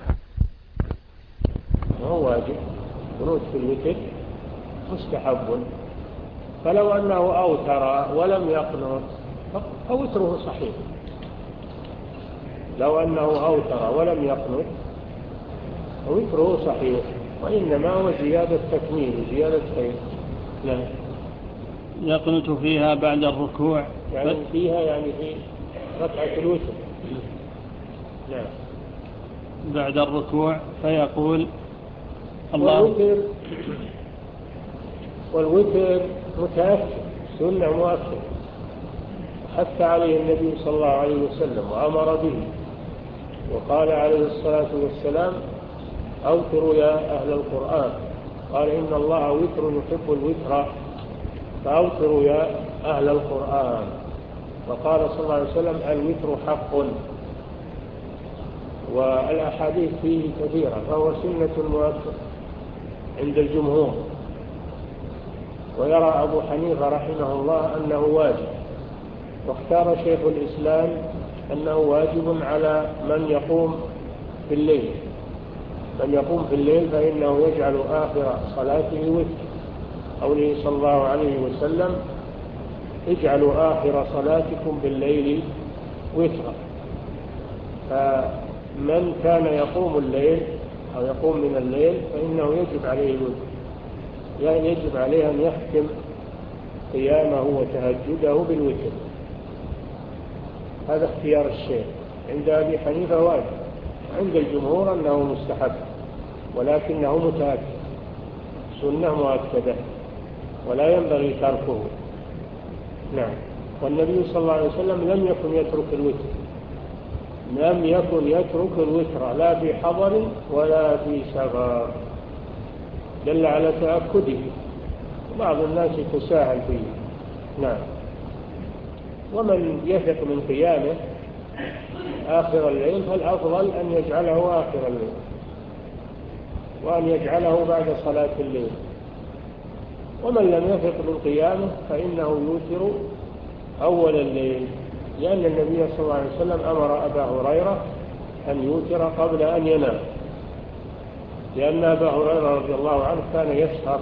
وهو واجب، قنوت في الوتر مستحب، فلو أنه أوتر ولم يقنت فوتره صحيح. لو أنه أوتر ولم يقنت فوتره صحيح، وإنما هو زيادة تكميل، زيادة خير. لا يقنت فيها بعد الركوع، يعني فيها يعني في ركعة الوتر. نعم. بعد الركوع فيقول الله. والوتر والوتر متأكد، سنة مؤكد، حث عليه النبي صلى الله عليه وسلم وأمر به، وقال عليه الصلاة والسلام أوتروا يا أهل القرآن، قال إن الله وتر يحب الوتر فأوتروا يا أهل القرآن. وقال صلى الله عليه وسلم الوتر حق، والأحاديث فيه كثيرة، فهو سنة مؤكد عند الجمهور. ويرى أبو حنيفة رحمه الله أنه واجب، واختار شيخ الإسلام أنه واجب على من يقوم في الليل. من يقوم في الليل فإنه يجعل آخر صلاته وتر، قوله صلى الله عليه وسلم اجعلوا آخر صلاتكم بالليل وترا. فمن كان يقوم الليل أو يقوم من الليل فإنه يجب عليه الوتر، يعني يجب عليه أن يختم قيامه وتهجده بالوتر. هذا اختيار الشيخ. عند أبي حنيفة واجب، عند الجمهور أنه مستحب، ولكنه متأكد، سنة مؤكدة ولا ينبغي تركه. نعم. والنبي صلى الله عليه وسلم لم يكن يترك الوتر، لم يكن يترك الوتر لا في حضر ولا في سفر، دل على تأكده. بعض الناس يتساهل فيه. نعم. ومن يثق من قيامه آخر الليل فالأفضل أن يجعله آخر الليل، وأن يجعله بعد صلاة الليل. ومن لم يثق من قيامه فإنه يوتر أول الليل، لأن النبي صلى الله عليه وسلم أمر أبا هريرة أن يوتر قبل أن ينام، لأن أبا هريرة رضي الله عنه كان يسهر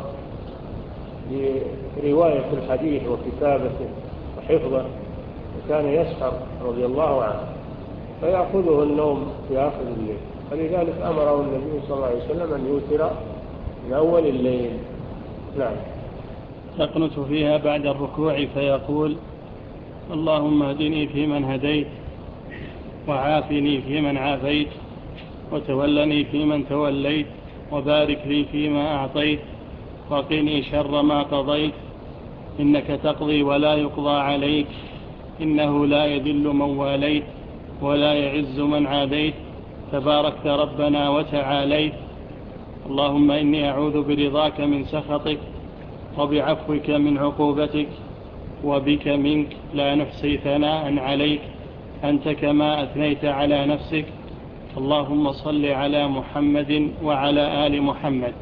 برواية الحديث وكتابته وحفظه، وكان يسهر رضي الله عنه فيأخذه النوم في آخر الليل، فلذلك أمره النبي صلى الله عليه وسلم أن يوتر من أول الليل. نعم. يقنت فيها بعد الركوع فيقول: اللهم اهدني فيمن هديت، وعافني فيمن عافيت، وتولني فيمن توليت، وبارك لي فيما أعطيت، وقني شر ما قضيت، إنك تقضي ولا يقضى عليك، إنه لا يذل من واليت ولا يعز من عاديت، تباركت ربنا وتعاليت. اللهم إني أعوذ برضاك من سخطك، وبعفوك من عقوبتك، وبك منك لا نحصي ثناء عليك، أنت كما أثنيت على نفسك. اللهم صل على محمد وعلى آل محمد.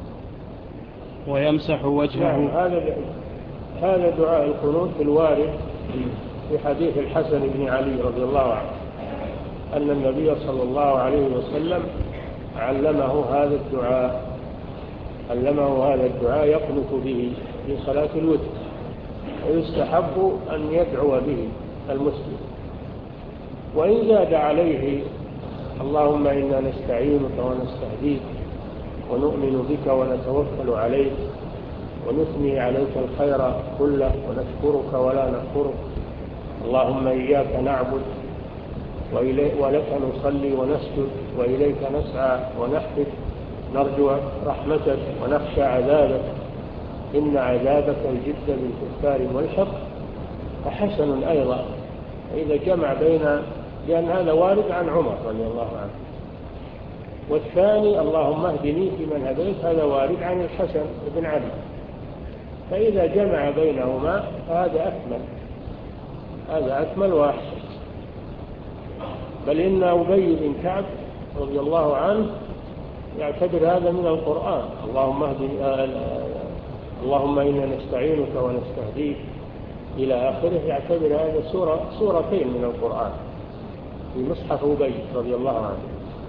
ويمسح وجهه. نعم. هذا هذا دعاء القنوت الوارد في حديث الحسن بن علي رضي الله عنه أن النبي صلى الله عليه وسلم علمه هذا الدعاء علمه هذا الدعاء يقنط به في صلاة الوتر، ويستحب أن يدعو به المسلم. وإن زاد عليه: اللهم إنا نستعينك ونستهديك ونؤمن بك ونتوكل عليك ونثني عليك الخير كله ونشكرك ولا نكفرك، اللهم إياك نعبد ولك نصلي ونسجد وإليك نسعى ونحفد، نرجو رحمتك ونخشى عذابك، إن عذابك الجد بالكفار ملحق، فحسن أيضا. إذا جمع بين، لأن هذا وارد عن عمر رضي الله عنه، والثاني اللهم اهدني فيمن هديت هذا وارد عن الحسن بن علي، فإذا جمع بينهما فهذا أكمل هذا أكمل وأحسن. بل إن أبي بن كعب رضي الله عنه يعتبر هذا من القرآن: اللهم اهدني آه اللهم إنا نستعينك ونستهديك إلى آخره، يعتبر هذا سورة سورتين من القرآن في مصحف أبي رضي الله عنه،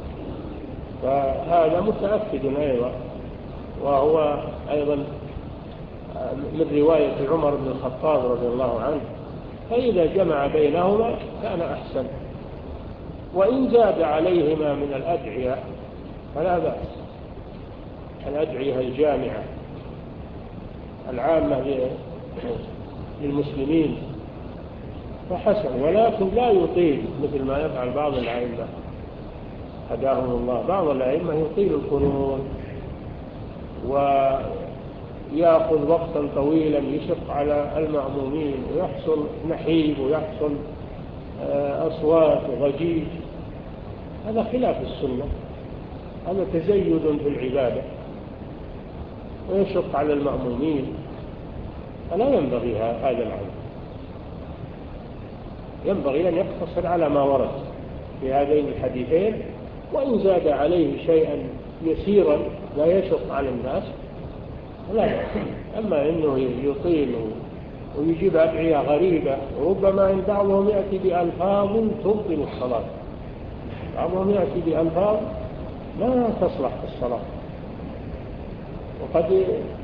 فهذا متأكد أيضا، وهو أيضا من رواية عمر بن الخطاب رضي الله عنه، فإذا جمع بينهما كان أحسن. وإن زاد عليهما من الأدعية فلا بأس، الأدعية الجامعة العامة للمسلمين فحسن، ولكن لا يطيل مثل ما يفعل بعض الأئمة هداهم الله. بعض الأئمة يطيل القنوت ويأخذ وقتا طويلا يشق على المأمومين، ويحصل نحيب ويحصل أصوات وضجيج، هذا خلاف السنة، هذا تزيد في العبادة ويشق على المأمومين، فلا ينبغي هذا العمل. ينبغي أن يقتصر على ما ورد في هذين الحديثين، وإن زاد عليه شيئا يسيرا لا يشق على الناس لا بأس. أما أنه يطيل ويجيب أدعية غريبة، وربما إن بعضهم يأتي بألفاظ تبطل الصلاة، بعضهم يأتي بألفاظ لا تصلح في الصلاة، وقد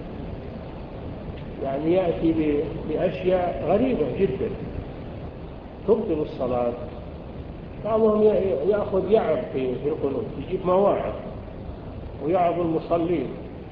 يعني يأتي بأشياء غريبة جدا تبطل الصلاة. بعضهم يأخذ يعظ في القنوت، يجيب مواعظ ويعظ المصلين،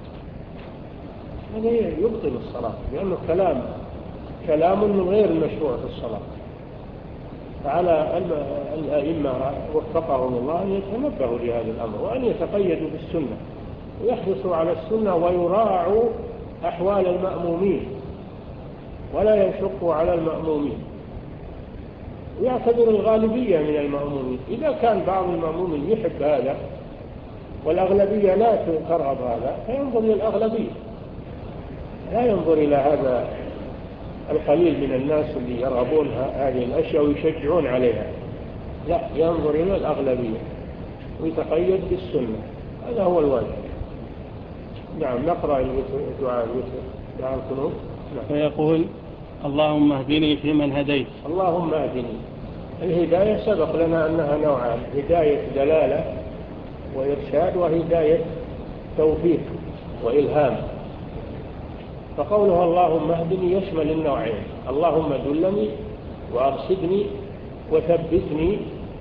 هذا يبطل الصلاة لأنه كلام كلام من غير المشروع في الصلاة. فعلى الأئمة وفقهم الله أن يتنبهوا لهذا الأمر، وأن يتقيدوا بالسنة ويحرصوا على السنة، ويراعوا أحوال المأمومين ولا يشقوا على المأمومين. يعتبر الغالبية من المأمومين. إذا كان بعض المأمومين يحب هذا والأغلبية لا ترغب هذا فينظر للأغلبية، لا ينظر إلى هذا القليل من الناس اللي يرغبون هذه الأشياء ويشجعون عليها، لا، ينظر إلى الأغلبية ويتقيد بالسنة. هذا هو الواجب. نعم. نقرأ دعاء الوتر، دعاء القنوت. فيقول: اللهم اهدني فيمن هديت. اللهم اهدني. الهداية سبق لنا أنها نوعان: هداية دلالة وإرشاد، وهداية توفيق وإلهام. فقولها اللهم اهدني يشمل النوعين: اللهم دلني وأرشدني وثبتني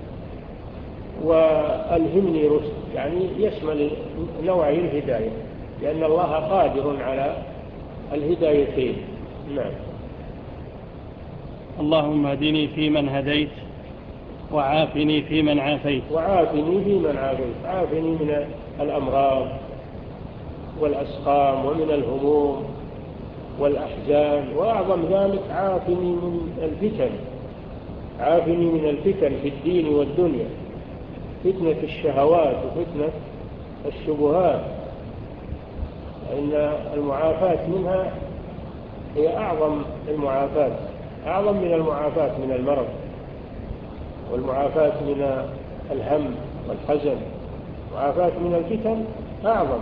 وألهمني رشد، يعني يشمل نوعي الهداية، لأن الله قادر على الهدايتين. نعم. اللهم اهدني فيمن هديت وعافني فيمن عافيت. وعافني فيمن عافيت، عافني من الأمراض والأسقام ومن الهموم والأحزان، وأعظم ذلك عافني من الفتن، عافني من الفتن في الدين والدنيا، فتنة الشهوات وفتنة الشبهات، إن المعافاة منها هي أعظم المعافاة، أعظم من المعافاة من المرض والمعافاة من الهم والحزن. معافاة من الفتن أعظم.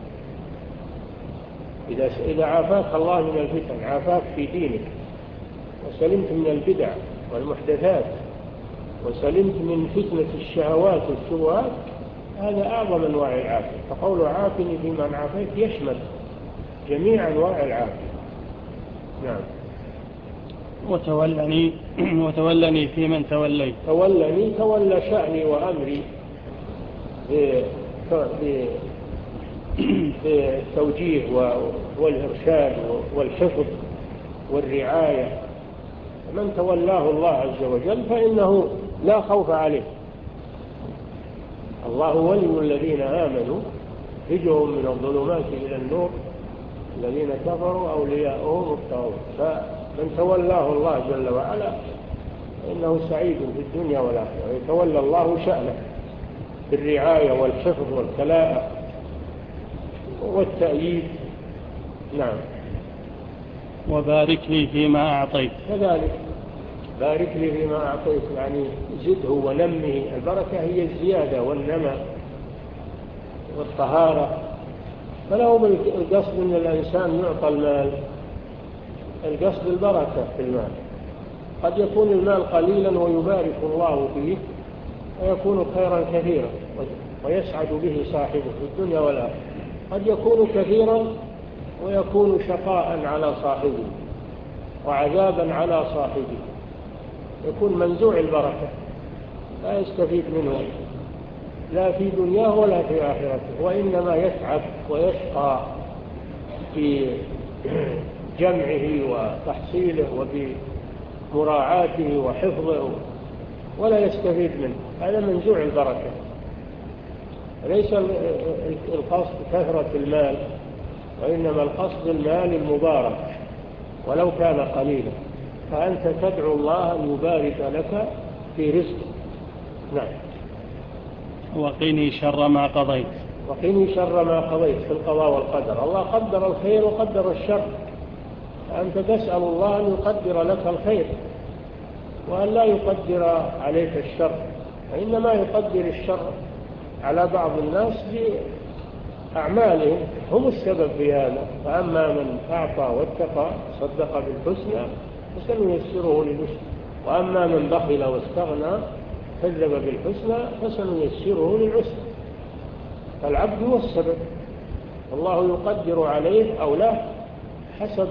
إذا إذا عافاك الله من الفتن، عافاك في دينك، وسلمت من البدع والمحدثات، وسلمت من فتنة الشهوات والشبهات، هذا أعظم أنواع العافية. فقول عافني فيمن عافيت يشمل جميع أنواع العافية. نعم. وتولني وتولني فيمن توليت. تولني، تولى شأني وأمري بالتوجيه والإرشاد والحفظ والرعاية. من تولاه الله عز وجل فإنه لا خوف عليه. الله ولي الذين آمنوا يخرجهم من الظلمات إلى النور، الذين كفروا أولياؤهم الطاغوت. فمن تولاه الله جل وعلا فإنه سعيد في الدنيا والآخرة، ويتولى الله شأنه بالرعاية والحفظ والكلاءة والتأييد. نعم. وبارك لي فيما أعطيت. كذلك بارك لي فيما أعطيت، يعني زده ونمه. البركة هي الزيادة والنمى والطهارة. فله بالقصد أن الإنسان يعطى المال، القصد البركة في المال. قد يكون المال قليلا ويبارك الله فيه ويكون خيرا كثيرا ويسعد به صاحبه في الدنيا والآخرة. قد يكون كثيرا ويكون شقاء على صاحبه وعذابا على صاحبه، يكون منزوع البركة، لا يستفيد منه لا في دنياه ولا في آخرته، وإنما يتعب ويشقى في جمعه وتحصيله وبمراعاته وحفظه ولا يستفيد منه. هذا منزوع البركة. ليس القصد كثرة المال، وإنما القصد المال المبارك ولو كان قليلا، فأنت تدعو الله أن يبارك لك في رزقك. نعم. وقني شر ما قضيت. وقني شر ما قضيت في القضاء والقدر. الله قدر الخير وقدر الشر، فأنت تسأل الله أن يقدر لك الخير وأن لا يقدر عليك الشر، وإنما يقدر الشر على بعض الناس بأعمالهم، هم السبب في هذا. فأما من أعطى واتقى صدق بالحسنى فسنيسره لليسر، وأما من بخل واستغنى كذب بالحسنى فسنيسره للعسر. فالعبد هو السبب، الله يقدر عليه أو لا حسب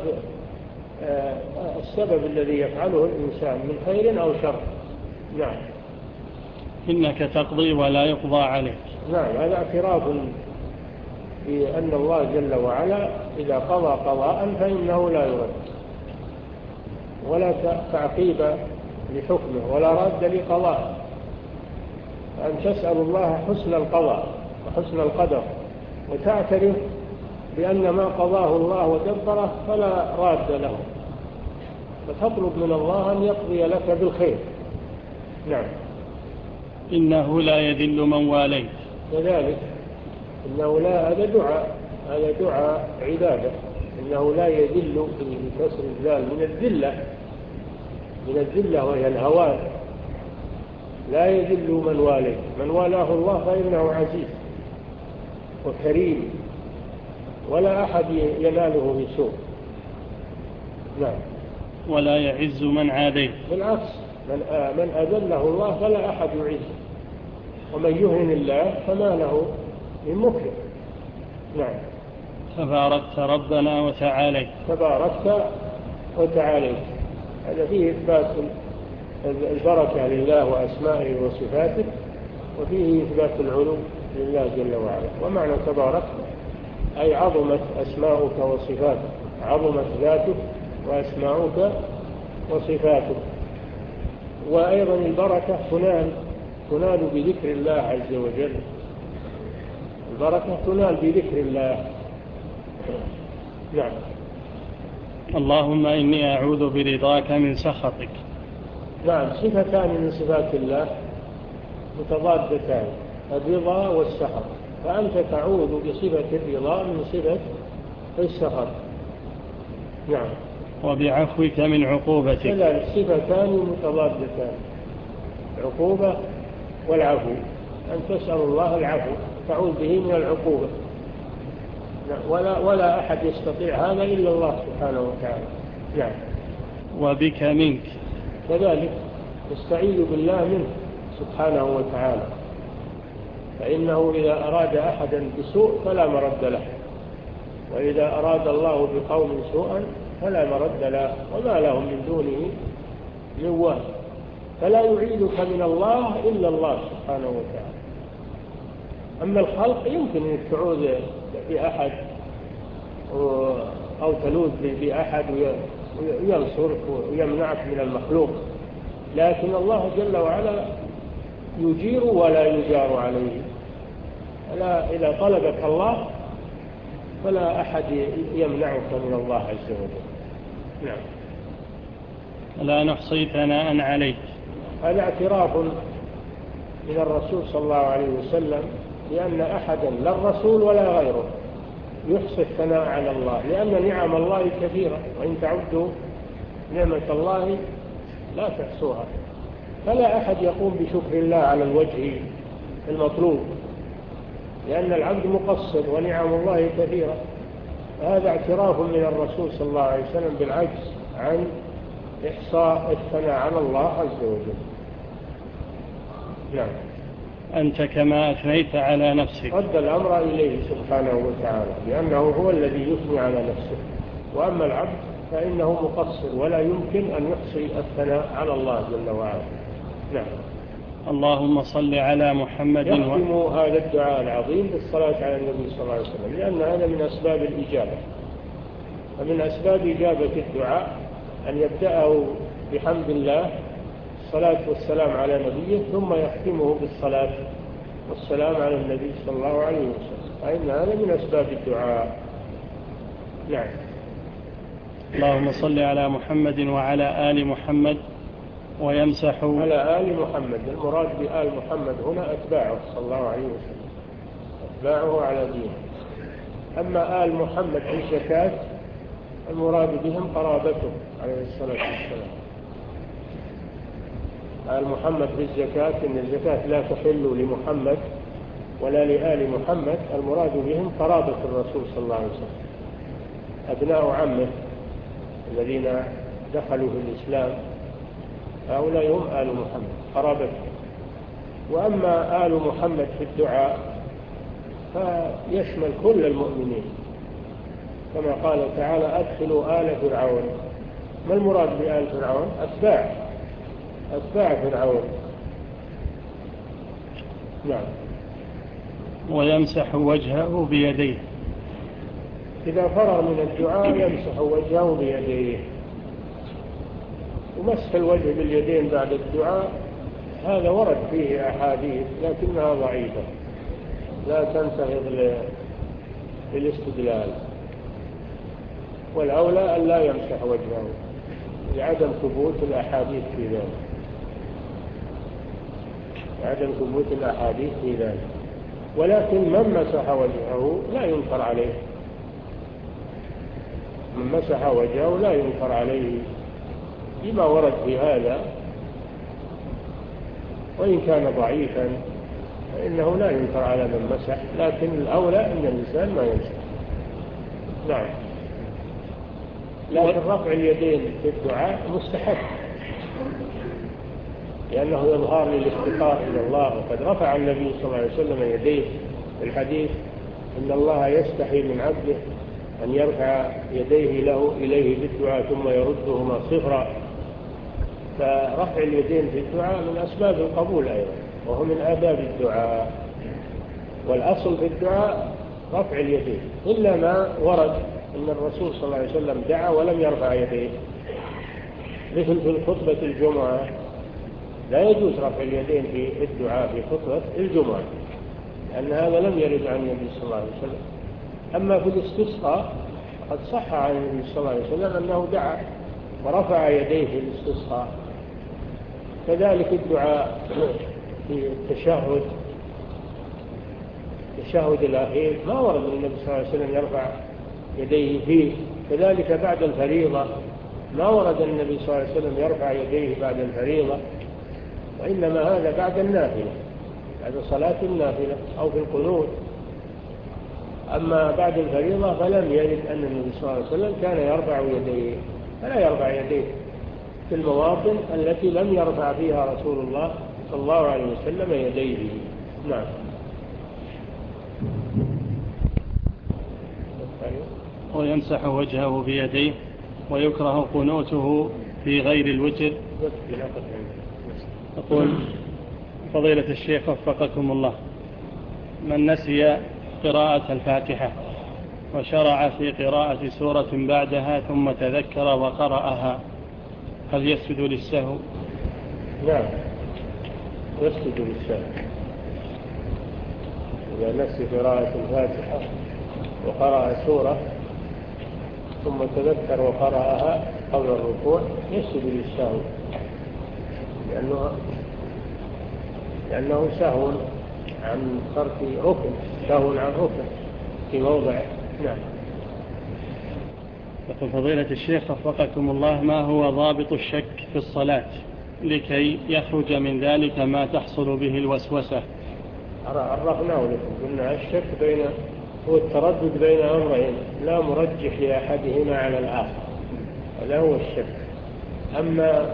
السبب الذي يفعله الإنسان من خير أو شر. نعم. إنك تقضي ولا يقضى عليك. نعم. هذا اعتراف بأن الله جل وعلا إذا قضى قضاء فإنه لا يرد ولا تعقيب لحكمه ولا رد لقضاء. أن تسأل الله حسن القضاء وحسن القدر، وتعترف بأن ما قضاه الله ودبره فلا راد له، فتطلب من الله أن يقضي لك بالخير نعم. إنه لا يذل من واليت. كذلك إنه لا، هذا دعاء، هذا دعاء عبادة. إنه لا يذل بكسر الذال من الذلة، من الذلة وهي الهوان. لا يذل من واليه، من والاه الله فإنه عزيز وكريم ولا أحد يناله بسوء. نعم. ولا يعز من عاديه. بالعكس، من من أذله الله فلا أحد يعزه، ومن يهن الله فما له من مكرم. نعم. تباركت ربنا وتعاليت. تباركت وتعاليت، هذا فيه إثبات البركة لله وأسمائه وصفاته، وفيه إثبات العلو لله جل وعلا. ومعنى تباركت أي عظمت أسماؤك وصفاتك، عظمت ذاتك وأسماؤك وصفاتك. وأيضا البركة تنال تنال بذكر الله عز وجل، البركة تنال بذكر الله. نعم. اللهم إني أعوذ برضاك من سخطك. نعم، صفتان من صفات الله متضادتان، الرضا والسخط، فأنت تعوذ بصفة الرضا من صفة السخط. نعم. وبعفوك من عقوبتك. كذلك صفتان متضادتان، العقوبة والعفو، أن تسأل الله العفو تعوذ به من العقوبة، ولا, ولا أحد يستطيع هذا إلا الله سبحانه وتعالى. نعم. وبك منك. كذلك تستعيذ بالله منه سبحانه وتعالى، فإنه إذا أراد أحدا بسوء فلا مرد له، وإذا أراد الله بقوم سوءا فلا مرد له، وما لهم من دونه من وال، فلا يعيدك من الله إلا الله سبحانه وتعالى. أما الخلق يمكن أن تعوذ بأحد أو تلوذ بأحد وينصرك ويمنعك من المخلوق، لكن الله جل وعلا يجير ولا يجار عليه. ألا إذا طلبك الله فلا أحد يمنعك من الله عز وجل. نعم. لا نحصي ثناء عليك. هذا اعتراف من الرسول صلى الله عليه وسلم لأن أحدا لا الرسول ولا غيره يحصي الثناء على الله، لأن نعم الله كثيرة، وإن تعدوا نعمة الله لا تحصوها. فلا أحد يقوم بشكر الله على الوجه المطلوب، لأن العبد مقصر ونعم الله كثيرة. هذا اعتراف من الرسول صلى الله عليه وسلم بالعجز عن إحصاء الثناء على الله عز وجل. نعم. أنت كما أثنيت على نفسك. رد الأمر إليه سبحانه وتعالى، لأنه هو الذي يثني على نفسه، وأما العبد فإنه مقصر ولا يمكن أن يحصي الثناء على الله جل وعلا. نعم. اللهم صل على محمد. يختم و... هذا الدعاء العظيم بالصلاة على النبي صلى الله عليه وسلم، لأن هذا من أسباب الإجابة. ومن أسباب إجابة الدعاء أن يبدأه بحمد الله الصلاة والسلام على نبيه، ثم يختمه بالصلاة والسلام على النبي صلى الله عليه وسلم، فإن هذا من أسباب الدعاء. نعم. اللهم صل على محمد وعلى آل محمد ويمسح على آل محمد، المراد بآل محمد هنا أتباعه صلى الله عليه وسلم، أتباعه على دينه. أما آل محمد في الزكاة المراد بهم قرابته عليه الصلاة والسلام. آل محمد في الزكاة إن الزكاة لا تحل لمحمد ولا لآل محمد، المراد بهم قرابة الرسول صلى الله عليه وسلم، أبناء عمه الذين دخلوا في الإسلام، هؤلاء هم آل محمد قرابته. وأما آل محمد في الدعاء فيشمل كل المؤمنين، كما قال تعالى أدخلوا آل فرعون. ما المراد بآل فرعون؟ أتباع أتباع فرعون. نعم. ويمسح وجهه بيديه. إذا فرغ من الدعاء يمسح وجهه بيديه. ومسح الوجه باليدين بعد الدعاء هذا ورد فيه أحاديث لكنها ضعيفة لا تنتهض للاستدلال، والأولى أن لا يمسح وجهه لعدم ثبوت الأحاديث في ذلك. عدم ثبوت الأحاديث في ذلك. ولكن من مسح وجهه لا ينكر عليه، من مسح وجهه لا ينكر عليه بما ورد في هذا، وإن كان ضعيفا فإنه لا ينكر على من مسح، لكن الأولى أن الإنسان ما يمسح. نعم. لكن رفع اليدين في الدعاء مستحب، لأنه يظهر للافتقار إلى الله، وقد رفع النبي صلى الله عليه وسلم يديه في الحديث إن الله يستحي من عبده أن يرفع يديه له إليه بالدعاء ثم يردهما صفرا. فرفع اليدين في الدعاء من أسباب القبول أيضا، وهو من آداب الدعاء، والأصل في الدعاء رفع اليدين، إلا ما ورد أن الرسول صلى الله عليه وسلم دعا ولم يرفع يديه، مثل في خطبة الجمعة لا يجوز رفع اليدين في الدعاء في خطبة الجمعة، لأن هذا لم يرد عن النبي صلى الله عليه وسلم. أما في الاستسقاء قد صح عن النبي صلى الله عليه وسلم أنه دعا ورفع يديه في الاستسقاء. كذلك الدعاء في التشهد التشهد الأخير ما ورد النبي صلى الله عليه وسلم يرفع يديه فيه. كذلك بعد الفريضة ما ورد النبي صلى الله عليه وسلم يرفع يديه بعد الفريضة، وإنما هذا بعد النافلة، بعد صلاة النافلة أو في القنوت. أما بعد الفريضة فلم يرد أن النبي صلى الله عليه وسلم كان يرفع يديه، فلا يرفع يديه في المواطن التي لم يرفع فيها رسول الله صلى الله عليه وسلم يديه. نعم. ويمسح وجهه بيديه، ويكره قنوته في غير الوتر. يقول فضيلة الشيخ وفقكم الله، من نسي قراءة الفاتحة وشرع في قراءة سورة بعدها ثم تذكر وقرأها هل يسجد للسهو؟ نعم يسجد للسهو. إذا نسي قراءة الفاتحة وقرأ سورة ثم تذكر وقرأها قبل الركوع يسجد للسهو، لأنه لأنه سهو عن ترك ركن، سهو عن ركن في موضع. نعم. يقول فضيلة الشيخ وفقكم الله، ما هو ضابط الشك في الصلاة لكي يخرج من ذلك ما تحصل به الوسوسة؟ عرفناه لكم، قلنا الشك بين هو التردد بين أمرين لا مرجح لأحدهما على الآخر، هذا هو الشك. أما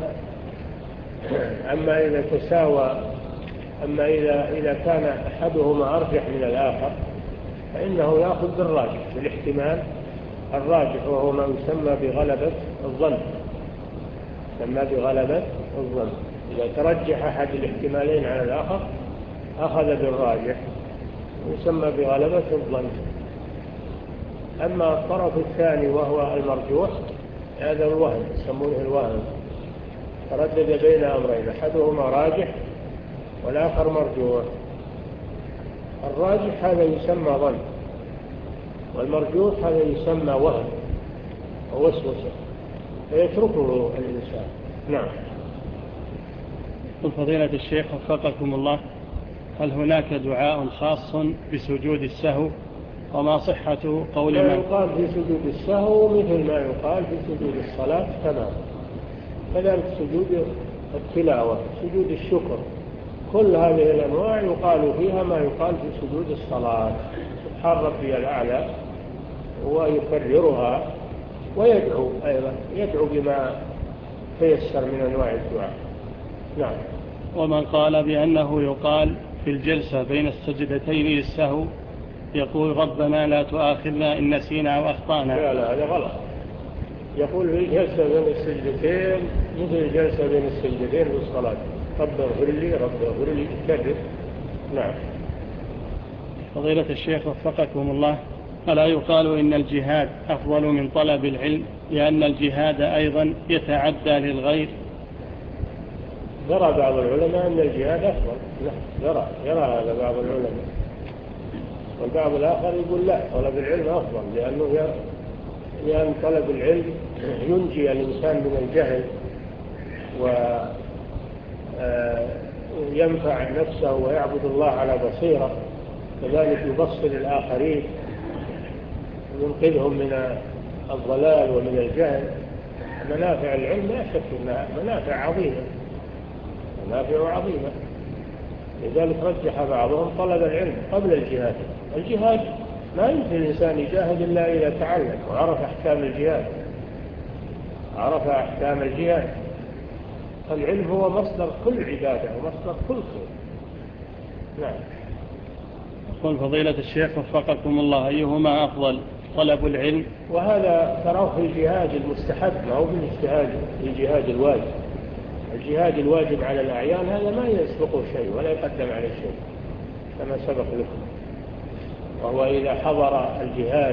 أما إذا تساوى أما إذا إذا كان أحدهما أرجح من الآخر فإنه يأخذ بالراجح، بالاحتمال الراجح، وهو ما يسمى بغلبة الظن، يسمى بغلبة الظن. إذا ترجح أحد الاحتمالين على الآخر أخذ بالراجح، يسمى بغلبة الظن. أما الطرف الثاني وهو المرجوح هذا الوهم، يسمونه الوهم، تردد بين أمرين أحدهما راجح والآخر مرجوح. الراجح هذا يسمى ظن، والمرجوح هذا يسمى وهم ووسوسة، فيتركه الإنسان. نعم. قل فضيلة الشيخ وفقكم الله، هل هناك دعاء خاص بسجود السهو؟ وما صحة قول ما من يقال في سجود السهو مثل ما يقال في سجود الصلاة تمام، كذلك سجود التلاوة، سجود الشكر، كل هذه الأنواع يقال فيها ما يقال في سجود الصلاة، سبحان ربي الأعلى، ويكررها ويدعو أيضا، يدعو بما تيسر من أنواع الدعاء. نعم. ومن قال بأنه يقال في الجلسة بين السجدتين للسهو يقول ربنا لا تؤاخذنا إن نسينا أو أخطأنا؟ لا لا هذا غلط. يقول في الجلسة بين السجدتين مثل الجلسة بين السجدتين في الصلاة، رب اغفر لي رب اغفر لي، كرر. نعم. فضيلة الشيخ وفقكم الله، ألا يقال إن الجهاد أفضل من طلب العلم لأن الجهاد أيضا يتعدى للغير؟ يرى بعض العلماء أن الجهاد أفضل، يرى يرى هذا بعض العلماء، والبعض الآخر يقول لا، طلب العلم أفضل، لأنه لأن طلب العلم ينجي الإنسان من الجهل و ينفع نفسه ويعبد الله على بصيرة، كذلك يبصر الآخرين وينقذهم من الضلال ومن الجهل. منافع العلم لا شك أنها منافع عظيمة، منافع عظيمة. لذلك رجح بعضهم طلب العلم قبل الجهاد. الجهاد ما يمكن الإنسان يجاهد إلا إذا تعلم وعرف أحكام الجهاد، عرف أحكام الجهاد. العلم هو مصدر كل عبادة ومصدر كل خير. نعم. يقول فضيلة الشيخ وفقكم الله، أيهما أفضل، طلب العلم؟ وهذا تراه في الجهاد المستحب، ما هو بالاجتهاد في الجهاد الواجب. الجهاد الواجب على الأعيان هذا ما يسبقه شيء ولا يقدم عليه شيء كما سبق لكم، وهو إذا حضر الجهاد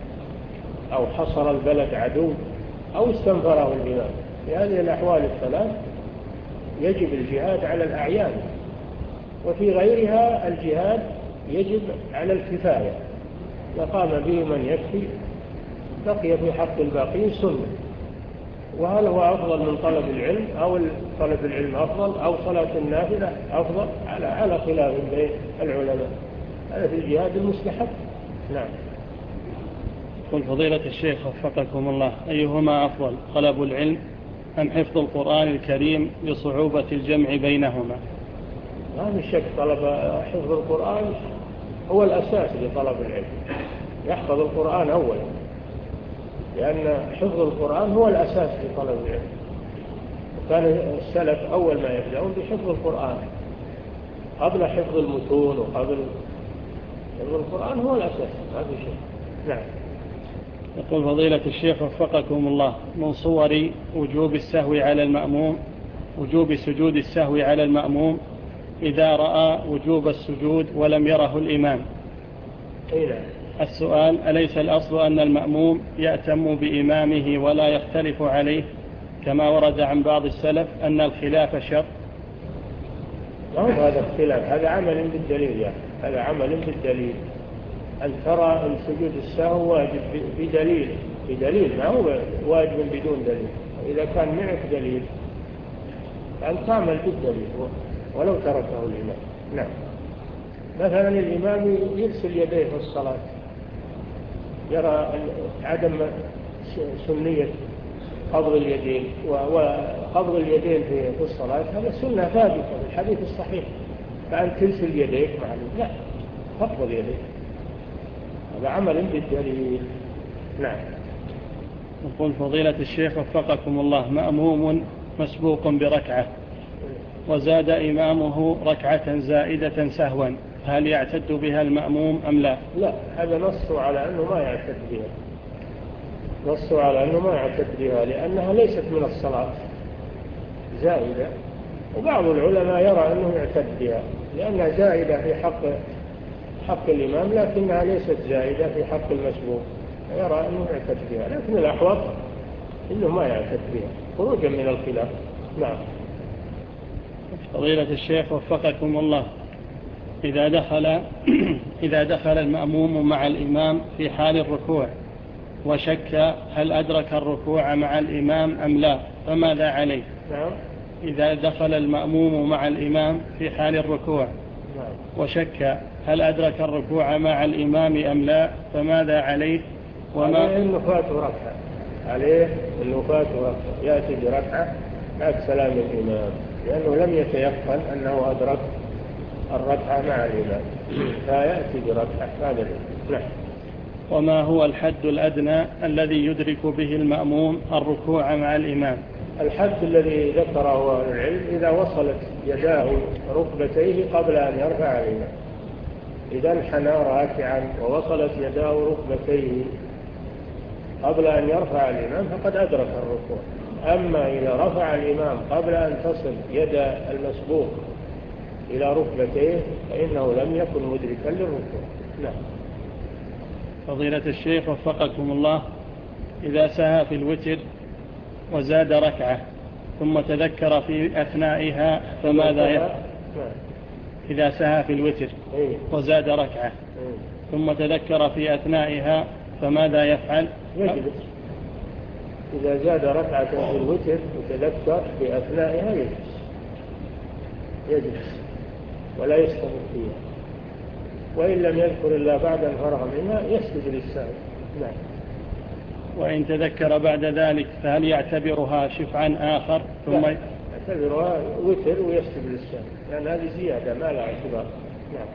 أو حصر البلد عدو أو استنفره الإمام. في هذه الأحوال الثلاث يجب الجهاد على الأعيان، وفي غيرها الجهاد يجب على الكفاية، لقام به من يكفي بقي في حق الباقين سنة. وهل هو أفضل من طلب العلم أو طلب العلم أفضل أو صلاة النافلة أفضل؟ على على خلاف بين العلماء، هذا في الجهاد المستحب. نعم. يقول فضيلة الشيخ وفقكم الله، أيهما أفضل، طلب العلم أم حفظ القرآن الكريم لصعوبة الجمع بينهما؟ ما في شك طلب حفظ القرآن هو الأساس لطلب العلم، يحفظ القرآن أولا، لأن حفظ القرآن هو الأساس لطلب العلم. وكان السلف أول ما يبدأون بحفظ القرآن قبل حفظ المتون، وقبل حفظ القرآن هو الأساس، ما في شك. نعم. يقول فضيلة الشيخ وفقكم الله، من صور وجوب السهو على المأموم وجوب سجود السهو على المأموم إذا رأى وجوب السجود ولم يره الإمام. إيه؟ السؤال: أليس الأصل أن المأموم يأتم بإمامه ولا يختلف عليه كما ورد عن بعض السلف أن الخلاف شر؟ ما هو هذا اختلاف، هذا عمل بالدليل، يعني هذا عمل بالدليل. أن ترى أن سجود السهو واجب بدليل، بدليل ما هو واجب بدون دليل. إذا كان معك دليل فأنت تعمل بالدليل ولو تركه الإمام. نعم. مثلا الإمام يغسل يديه في الصلاة، يرى عدم سنية قبض اليدين، وقبض اليدين في الصلاة هذا سنة ثابتة في الحديث الصحيح، فأن تغسل يديك معلوم، لا تقبض يديك، هذا عمل بالدليل. نعم. يقول فضيلة الشيخ وفقكم الله، مأموم مسبوق بركعة وزاد إمامه ركعة زائدة سهوا، هل يعتد بها المأموم أم لا؟ لا، هذا نص على أنه ما يعتد بها، نص على أنه ما يعتد بها لأنها ليست من الصلاة زائدة. وبعض العلماء يرى أنه يعتد بها لأنها زائدة في حق حق الإمام، لكنها ليست زائدة في حق المسبوق، يرى أنه يعتد بها، لكن الأحوط إنه ما يعتد بها خروجا من الخلاف. نعم. فضيلة الشيخ وفقكم الله، إذا دخل إذا دخل المأموم مع الإمام في حال الركوع وشك هل أدرك الركوع مع الإمام أم لا، فماذا عليه؟ نعم. إذا دخل المأموم مع الإمام في حال الركوع نعم. وشك هل أدرك الركوع مع الإمام أم لا، فماذا عليه؟ وما عليه إنه فاته ركعة، عليه إنه فاته ركعة، يأتي بركعة بعد سلام الإمام، لأنه لم يتيقن أنه أدرك الركعة مع الإمام، فيأتي بركعة هذا. نعم. وما هو الحد الأدنى الذي يدرك به المأموم الركوع مع الإمام؟ الحد الذي ذكره أهل العلم إذا وصلت يداه ركبتيه قبل أن يرفع الإمام، إذا انحنى راكعا ووصلت يداه ركبتيه قبل أن يرفع الإمام فقد أدرك الركوع. أما إذا رفع الإمام قبل أن تصل يد المسبوق إلى ركبتيه فإنه لم يكن مدركا للركوع. نعم. فضيلة الشيخ وفقكم الله، إذا سهى في الوتر وزاد ركعة ثم تذكر في أثنائها فماذا يفعل؟ إذا سهى في الوتر وزاد ركعة ثم تذكر في أثنائها فماذا يفعل؟ يجلس. إذا زاد ركعة في الوتر وتذكر في أثنائها يجلس، يجلس ولا يستمر فيها، وإن لم يذكر إلا بعد أن فرغ منها يسجد للسهو. نعم. وإن تذكر بعد ذلك فهل يعتبرها شفعا آخر ثم لا، يعتبرها وتر ويسجد للسهو، لأن هذه زيادة ما لا اعتبار. نعم.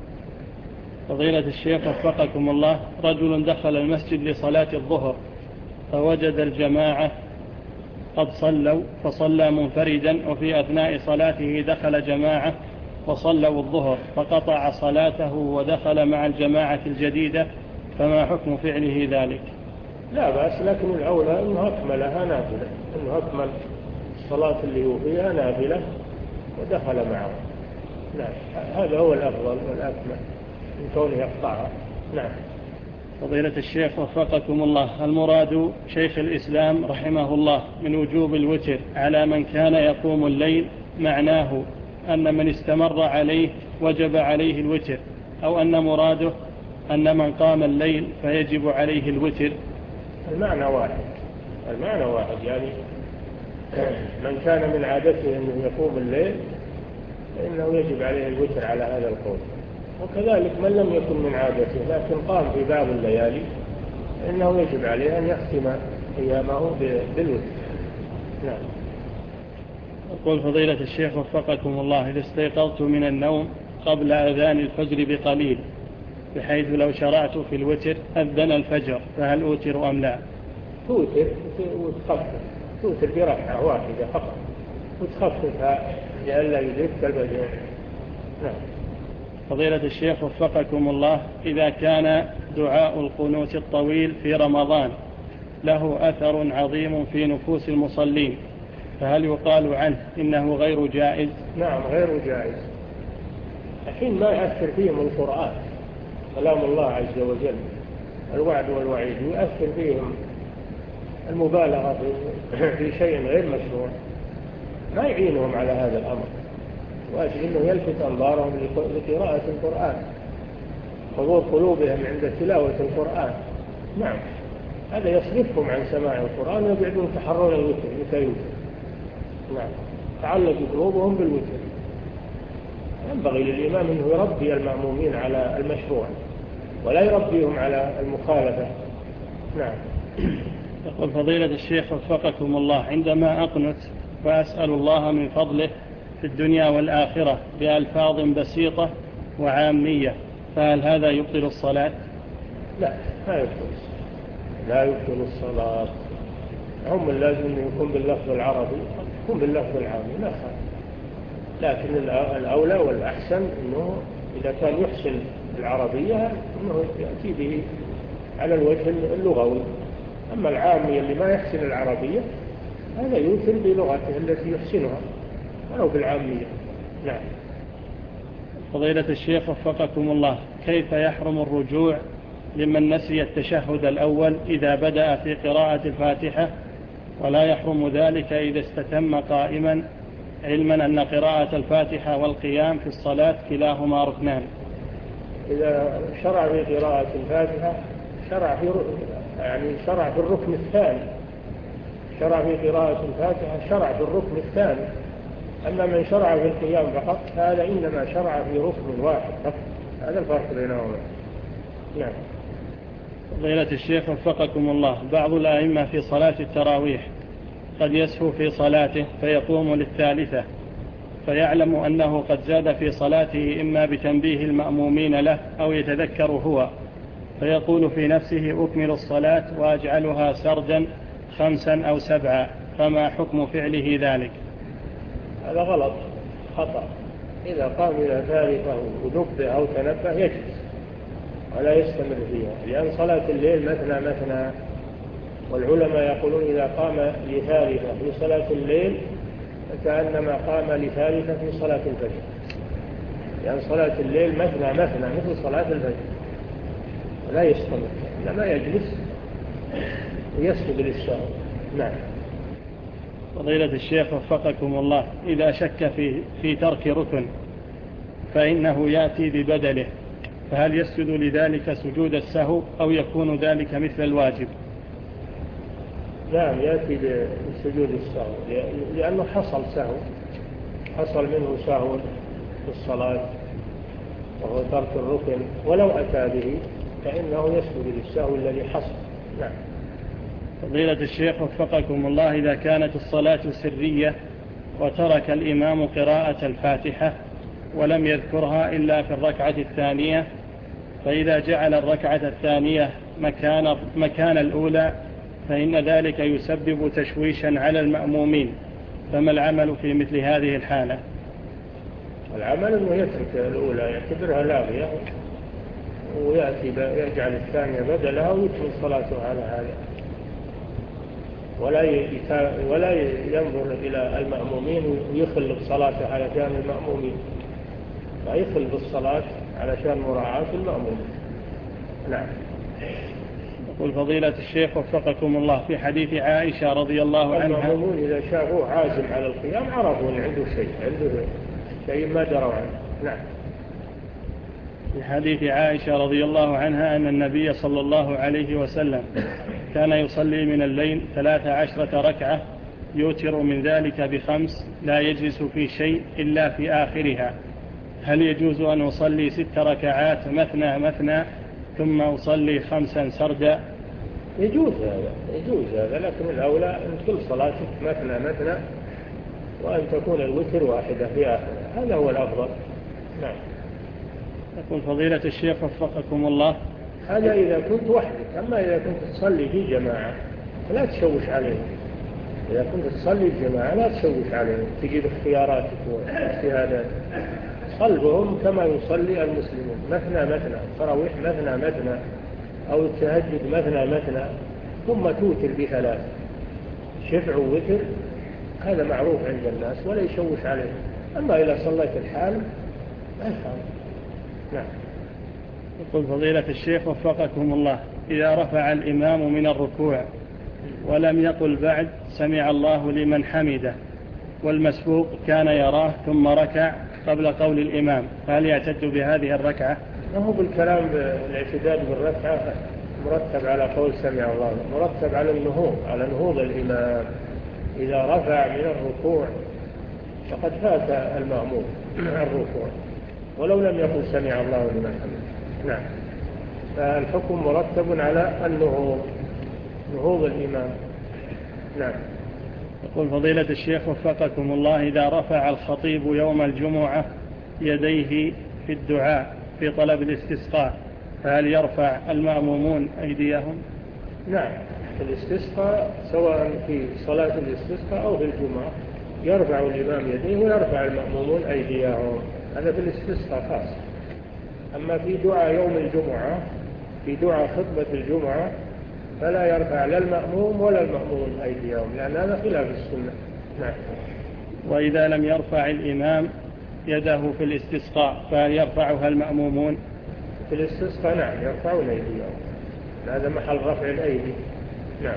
فضيلة الشيخ وفقكم الله، رجل دخل المسجد لصلاة الظهر فوجد الجماعة قد صلوا فصلى منفردا، وفي أثناء صلاته دخل جماعة وصلوا الظهر فقطع صلاته ودخل مع الجماعة الجديدة، فما حكم فعله ذلك؟ لا بأس، لكن الأولى أنه أكملها نافلة، أنه أكمل الصلاة اللي هو فيها نافلة ودخل معه. نعم، هذا هو الأفضل والأكمل من كونه يقطعها. نعم. فضيلة الشيخ وفقكم الله، المراد شيخ الإسلام رحمه الله من وجوب الوتر على من كان يقوم الليل معناه أن من استمر عليه وجب عليه الوتر، أو أن مراده أن من قام الليل فيجب عليه الوتر؟ المعنى واحد، المعنى واحد، يعني من كان من عادته أنه يقوم الليل فإنه يجب عليه الوتر على هذا القول، وكذلك من لم يكن من عادته لكن قام في بعض الليالي فإنه يجب عليه أن يختم أيامه بالوتر. نعم. أقول فضيلة الشيخ وفقكم الله، إذا استيقظت من النوم قبل أذان الفجر بقليل بحيث لو شرعت في الوتر أذن الفجر فهل أوتر أم لا؟ توتر وتخفف، توتر بركعة واحدة فقط وتخففها لئلا يدرك الفجر. نعم. فضيلة الشيخ وفقكم الله، إذا كان دعاء القنوت الطويل في رمضان له أثر عظيم في نفوس المصلين فهل يقال عنه إنه غير جائز؟ نعم غير جائز، الحين ما يأثر فيهم القرآن كلام الله عز وجل، الوعد والوعيد يؤثر فيهم المبالغة في شيء غير مشروع، ما يعينهم على هذا الأمر، واجب أنه يلفت أنظارهم لقراءة القرآن، حضور قلوبهم عند تلاوة القرآن. نعم، هذا يصرفهم عن سماع القرآن ويبعدون تحرون الوتر متى يوتر. نعم، تعلق قلوبهم بالوتر. ينبغي للإمام أنه يربي المأمومين على المشروع ولا يربيهم على المخالفة. نعم. يقول فضيلة الشيخ وفقكم الله، عندما أقنت فأسأل الله من فضله في الدنيا والآخرة بألفاظ بسيطة وعامية فهل هذا يبطل الصلاة؟ لا، لا يبطل الصلاة، لا يبطل الصلاة. هم اللازم أن يكون باللفظ العربي يكون باللفظ العامي لا خالف، لكن الأولى والأحسن أنه إذا كان يحسن العربية أنه يأتي به على الوجه اللغوي، أما العامي اللي ما يحسن العربية هذا يوتر بلغته التي يحسنها ولو بالعامية. نعم. فضيلة الشيخ وفقكم الله، كيف يحرم الرجوع لمن نسي التشهد الأول إذا بدأ في قراءة الفاتحة ولا يحرم ذلك إذا استتم قائما، علما أن قراءة الفاتحة والقيام في الصلاة كلاهما ركنان؟ إذا شرع في قراءة الفاتحة شرع في يعني شرع في الركن الثاني، شرع في قراءة الفاتحة شرع في الركن الثاني، أما من شرع في القيام فقط هذا إنما شرع في ركن واحد فقط، هذا الفرق بينهما. نعم. فضيلة الشيخ وفقكم الله، بعض الأئمة في صلاة التراويح قد يسهو في صلاته فيقوم للثالثة فيعلم أنه قد زاد في صلاته إما بتنبيه المأمومين له أو يتذكر هو فيقول في نفسه أكمل الصلاة وأجعلها سردا خمسا أو سبعا، فما حكم فعله ذلك؟ هذا غلط خطأ، إذا قام إلى ثالثة ونبه أو تنبه يجلس ولا يستمر فيها، لأن صلاة الليل مثنى مثنى، والعلماء يقولون إذا قام لثالثة في صلاة الليل فكأنما قام لثالثة في صلاة الفجر، لأن صلاة الليل مثنى مثنى مثل صلاة الفجر، ولا يستمر إنما يجلس ويسجد للسهو. نعم. فضيلة الشيخ وفقكم الله، إذا شك في, في ترك ركن فإنه يأتي ببدله فهل يسجد لذلك سجود السهو أو يكون ذلك مثل الواجب؟ نعم، يأتي بسجود السهو لأنه حصل سهو، حصل منه سهو في الصلاة وهو ترك الركن ولو أتى به فإنه يسجد للسهو الذي حصل. نعم. فضيلة الشيخ وفقكم الله، إذا كانت الصلاة سرية وترك الإمام قراءة الفاتحة ولم يذكرها إلا في الركعة الثانية، فإذا جعل الركعة الثانية مكان, مكان الأولى فإن ذلك يسبب تشويشا على المأمومين، فما العمل في مثل هذه الحالة؟ العمل أنه يترك الأولى يعتبرها لاغية ويأتي يجعل الثانية بدلها ويكمل صلاته على هذا، ولا ولا ينظر إلى المأمومين ويخل بصلاته على شان المأمومين، فيخل بالصلاة على شان مراعاة المأمومين. نعم. يقول فضيلة الشيخ وفقكم الله، في حديث عائشة رضي الله عنها، المأمومون إذا شافوه عازم على القيام عرفوا أن عنده شيء عنده شيء ما دروا عنه. نعم. في حديث عائشة رضي الله عنها أن النبي صلى الله عليه وسلم كان يصلي من الليل ثلاث عشرة ركعة يوتر من ذلك بخمس لا يجلس في شيء إلا في آخرها، هل يجوز أن أصلي ست ركعات مثنى مثنى ثم أصلي خمسا سردا؟ يجوز هذا يجوز هذا لكن الأولى أن كل صلاتك مثنى مثنى وأن تكون الوتر واحدة في آخرها، هذا هو الأفضل. نعم. يقول فضيلة الشيخ وفقكم الله، هذا إذا كنت وحدك، أما إذا كنت تصلي في جماعة لا تشوش عليهم. إذا كنت تصلي في جماعة لا تشوش عليهم، تجيب اختياراتك واجتهاداتك، صلبهم كما يصلي المسلمون مثنى مثنى، تراويح مثنى مثنى أو التهجد مثنى مثنى، ثم توتر بثلاث، شفع ووتر، هذا معروف عند الناس ولا يشوش عليهم. أما إذا صليت الحال ما يفعل. نعم. يقول فضيلة الشيخ وفقكم الله، إذا رفع الإمام من الركوع ولم يقل بعد سمع الله لمن حمده والمسبوق كان يراه ثم ركع قبل قول الإمام، فهل يعتد بهذه الركعة؟ ما هو بالكلام بالاعتداد بالركعة مرتب على قول سمع الله، مرتب على النهوض على نهوض الإمام. إذا رفع من الركوع فقد فات المأموم الركوع ولو لم يقل سمع الله لمن حمده. نعم. فالحكم مرتب على النهوض، نهوض الإمام. نعم. يقول فضيلة الشيخ وفقكم الله، إذا رفع الخطيب يوم الجمعة يديه في الدعاء في طلب الاستسقاء، فهل يرفع المأمومون أيديهم؟ نعم. في الاستسقاء سواء في صلاة الاستسقاء أو في الجمعة يرفع الإمام يديه ويرفع المأمومون أيديهم، هذا في الاستسقاء خاص. أما في دعاء يوم الجمعة، في دعاء خطبة الجمعة، فلا يرفع لا المأموم ولا المأموم أيديهم، لأن هذا خلاف السنة. نعم. وإذا لم يرفع الإمام يده في الاستسقاء فهل يرفعها المأمومون؟ في الاستسقاء نعم يرفعون أيديهم، هذا محل رفع الأيدي. نعم.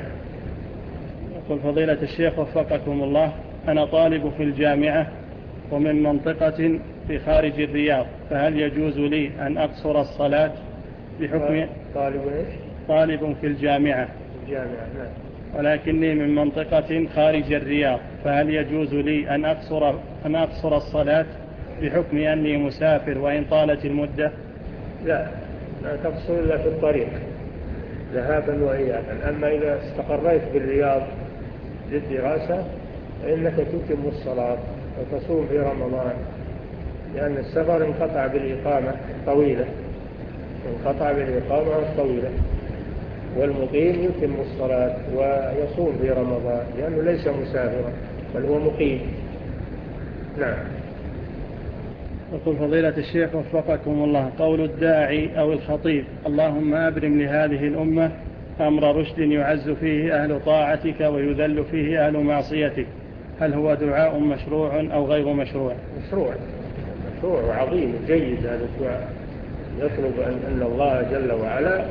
يقول فضيلة الشيخ وفقكم الله، أنا طالب في الجامعة ومن منطقة في خارج الرياض، فهل يجوز لي أن أقصر الصلاة بحكم طالب إيش؟ طالب في الجامعة الجامعة. نعم. ولكني من منطقة خارج الرياض، فهل يجوز لي أن أقصر, أن أقصر الصلاة بحكم أني مسافر وإن طالت المدة؟ لا، لا تقصر إلا في الطريق ذهابا وإيابا. أما إذا استقريت بالرياض للدراسة فإنك تتم الصلاة وتصوم في رمضان، لأن السفر انقطع بالإقامة الطويلة انقطع بالإقامة الطويلة والمقيم يتم الصلاة ويصوم في رمضان لأنه ليس مسافرا بل هو مقيم. نعم. يقول فضيلة الشيخ وفقكم الله، قول الداعي أو الخطيب اللهم أبرم لهذه الأمة أمر رشد يعز فيه أهل طاعتك ويذل فيه أهل معصيتك، هل هو دعاء مشروع أو غير مشروع؟ مشروع مشروع وعظيم جيد هذا الدعاء، يطلب أن, أن الله جل وعلا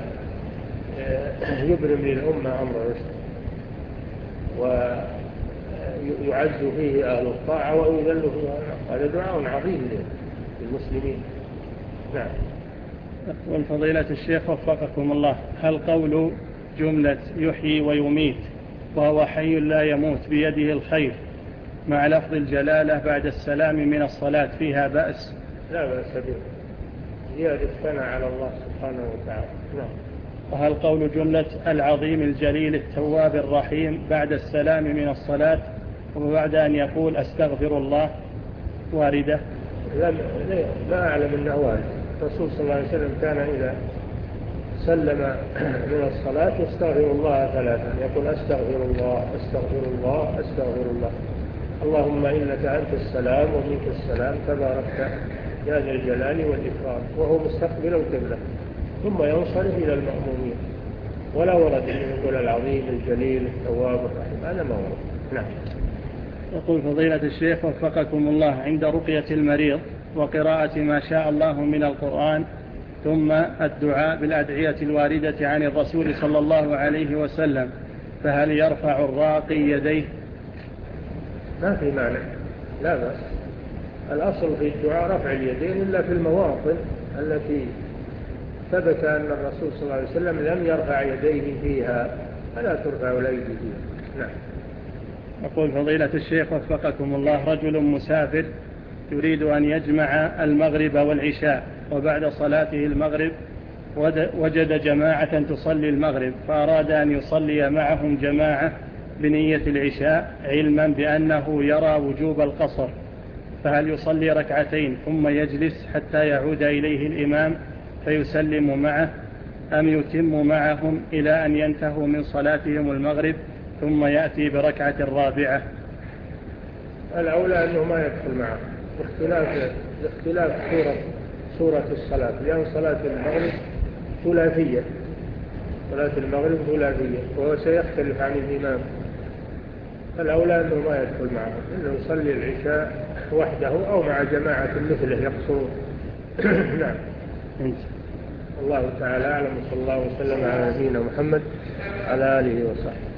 يبرم للأمة أمر رشد ويعز فيه أهل الطاعة ويذل فيه أهل، هذا دعاء عظيم للمسلمين. نعم. يقول فضيلة الشيخ وفقكم الله، هل قول جملة يحيي ويميت وهو حي لا يموت بيده الخير مع لفظ الجلالة بعد السلام من الصلاة فيها بأس؟ لا بأس به، زيادة ثناء على الله سبحانه وتعالى. نعم. وهل قول جملة العظيم الجليل التواب الرحيم بعد السلام من الصلاة وبعد أن يقول أستغفر الله واردة؟ لا, لا أعلم أنه وارد. الرسول صلى الله عليه وسلم كان إذا سلم من الصلاة يستغفر الله ثلاثا، يقول أستغفر الله أستغفر الله أستغفر الله، اللهم إنك أنت السلام ومنك السلام تباركت يا ذا الجلال والإكرام، وهو مستقبل القبلة، ثم ينصرف إلى المأمومين. ولا ورد أن يقول العظيم الجليل التواب الرحيم، هذا ما ورد. نعم. يقول فضيلة الشيخ وفقكم الله، عند رقية المريض وقراءة ما شاء الله من القرآن ثم الدعاء بالأدعية الواردة عن الرسول صلى الله عليه وسلم، فهل يرفع الراقي يديه؟ ما في معنى، لا بأس. الأصل في الدعاء رفع اليدين إلا في المواطن التي ثبت أن الرسول صلى الله عليه وسلم لم يرفع يديه فيها فلا ترفع الأيدي فيها. نعم. يقول فضيلة الشيخ وفقكم الله، رجل مسافر يريد أن يجمع المغرب والعشاء، وبعد صلاته المغرب وجد جماعة تصلي المغرب فأراد أن يصلي معهم جماعة بنية العشاء علما بأنه يرى وجوب القصر، فهل يصلي ركعتين ثم يجلس حتى يعود إليه الإمام فيسلم معه، أم يتم معهم إلى أن ينتهوا من صلاتهم المغرب ثم يأتي بركعة الرابعة؟ الأولى أنه ما يدخل معه باختلاف باختلاف سورة سورة الصلاة، لأن صلاة المغرب ثلاثية، صلاة المغرب ثلاثية وهو سيختلف عن الإمام. الأولى أنه ما يدخل معه، إنه يصلي العشاء وحده أو مع جماعة مثله يقصرون. نعم. الله تعالى أعلم، صلى الله وسلم على نبينا محمد على آله وصحبه.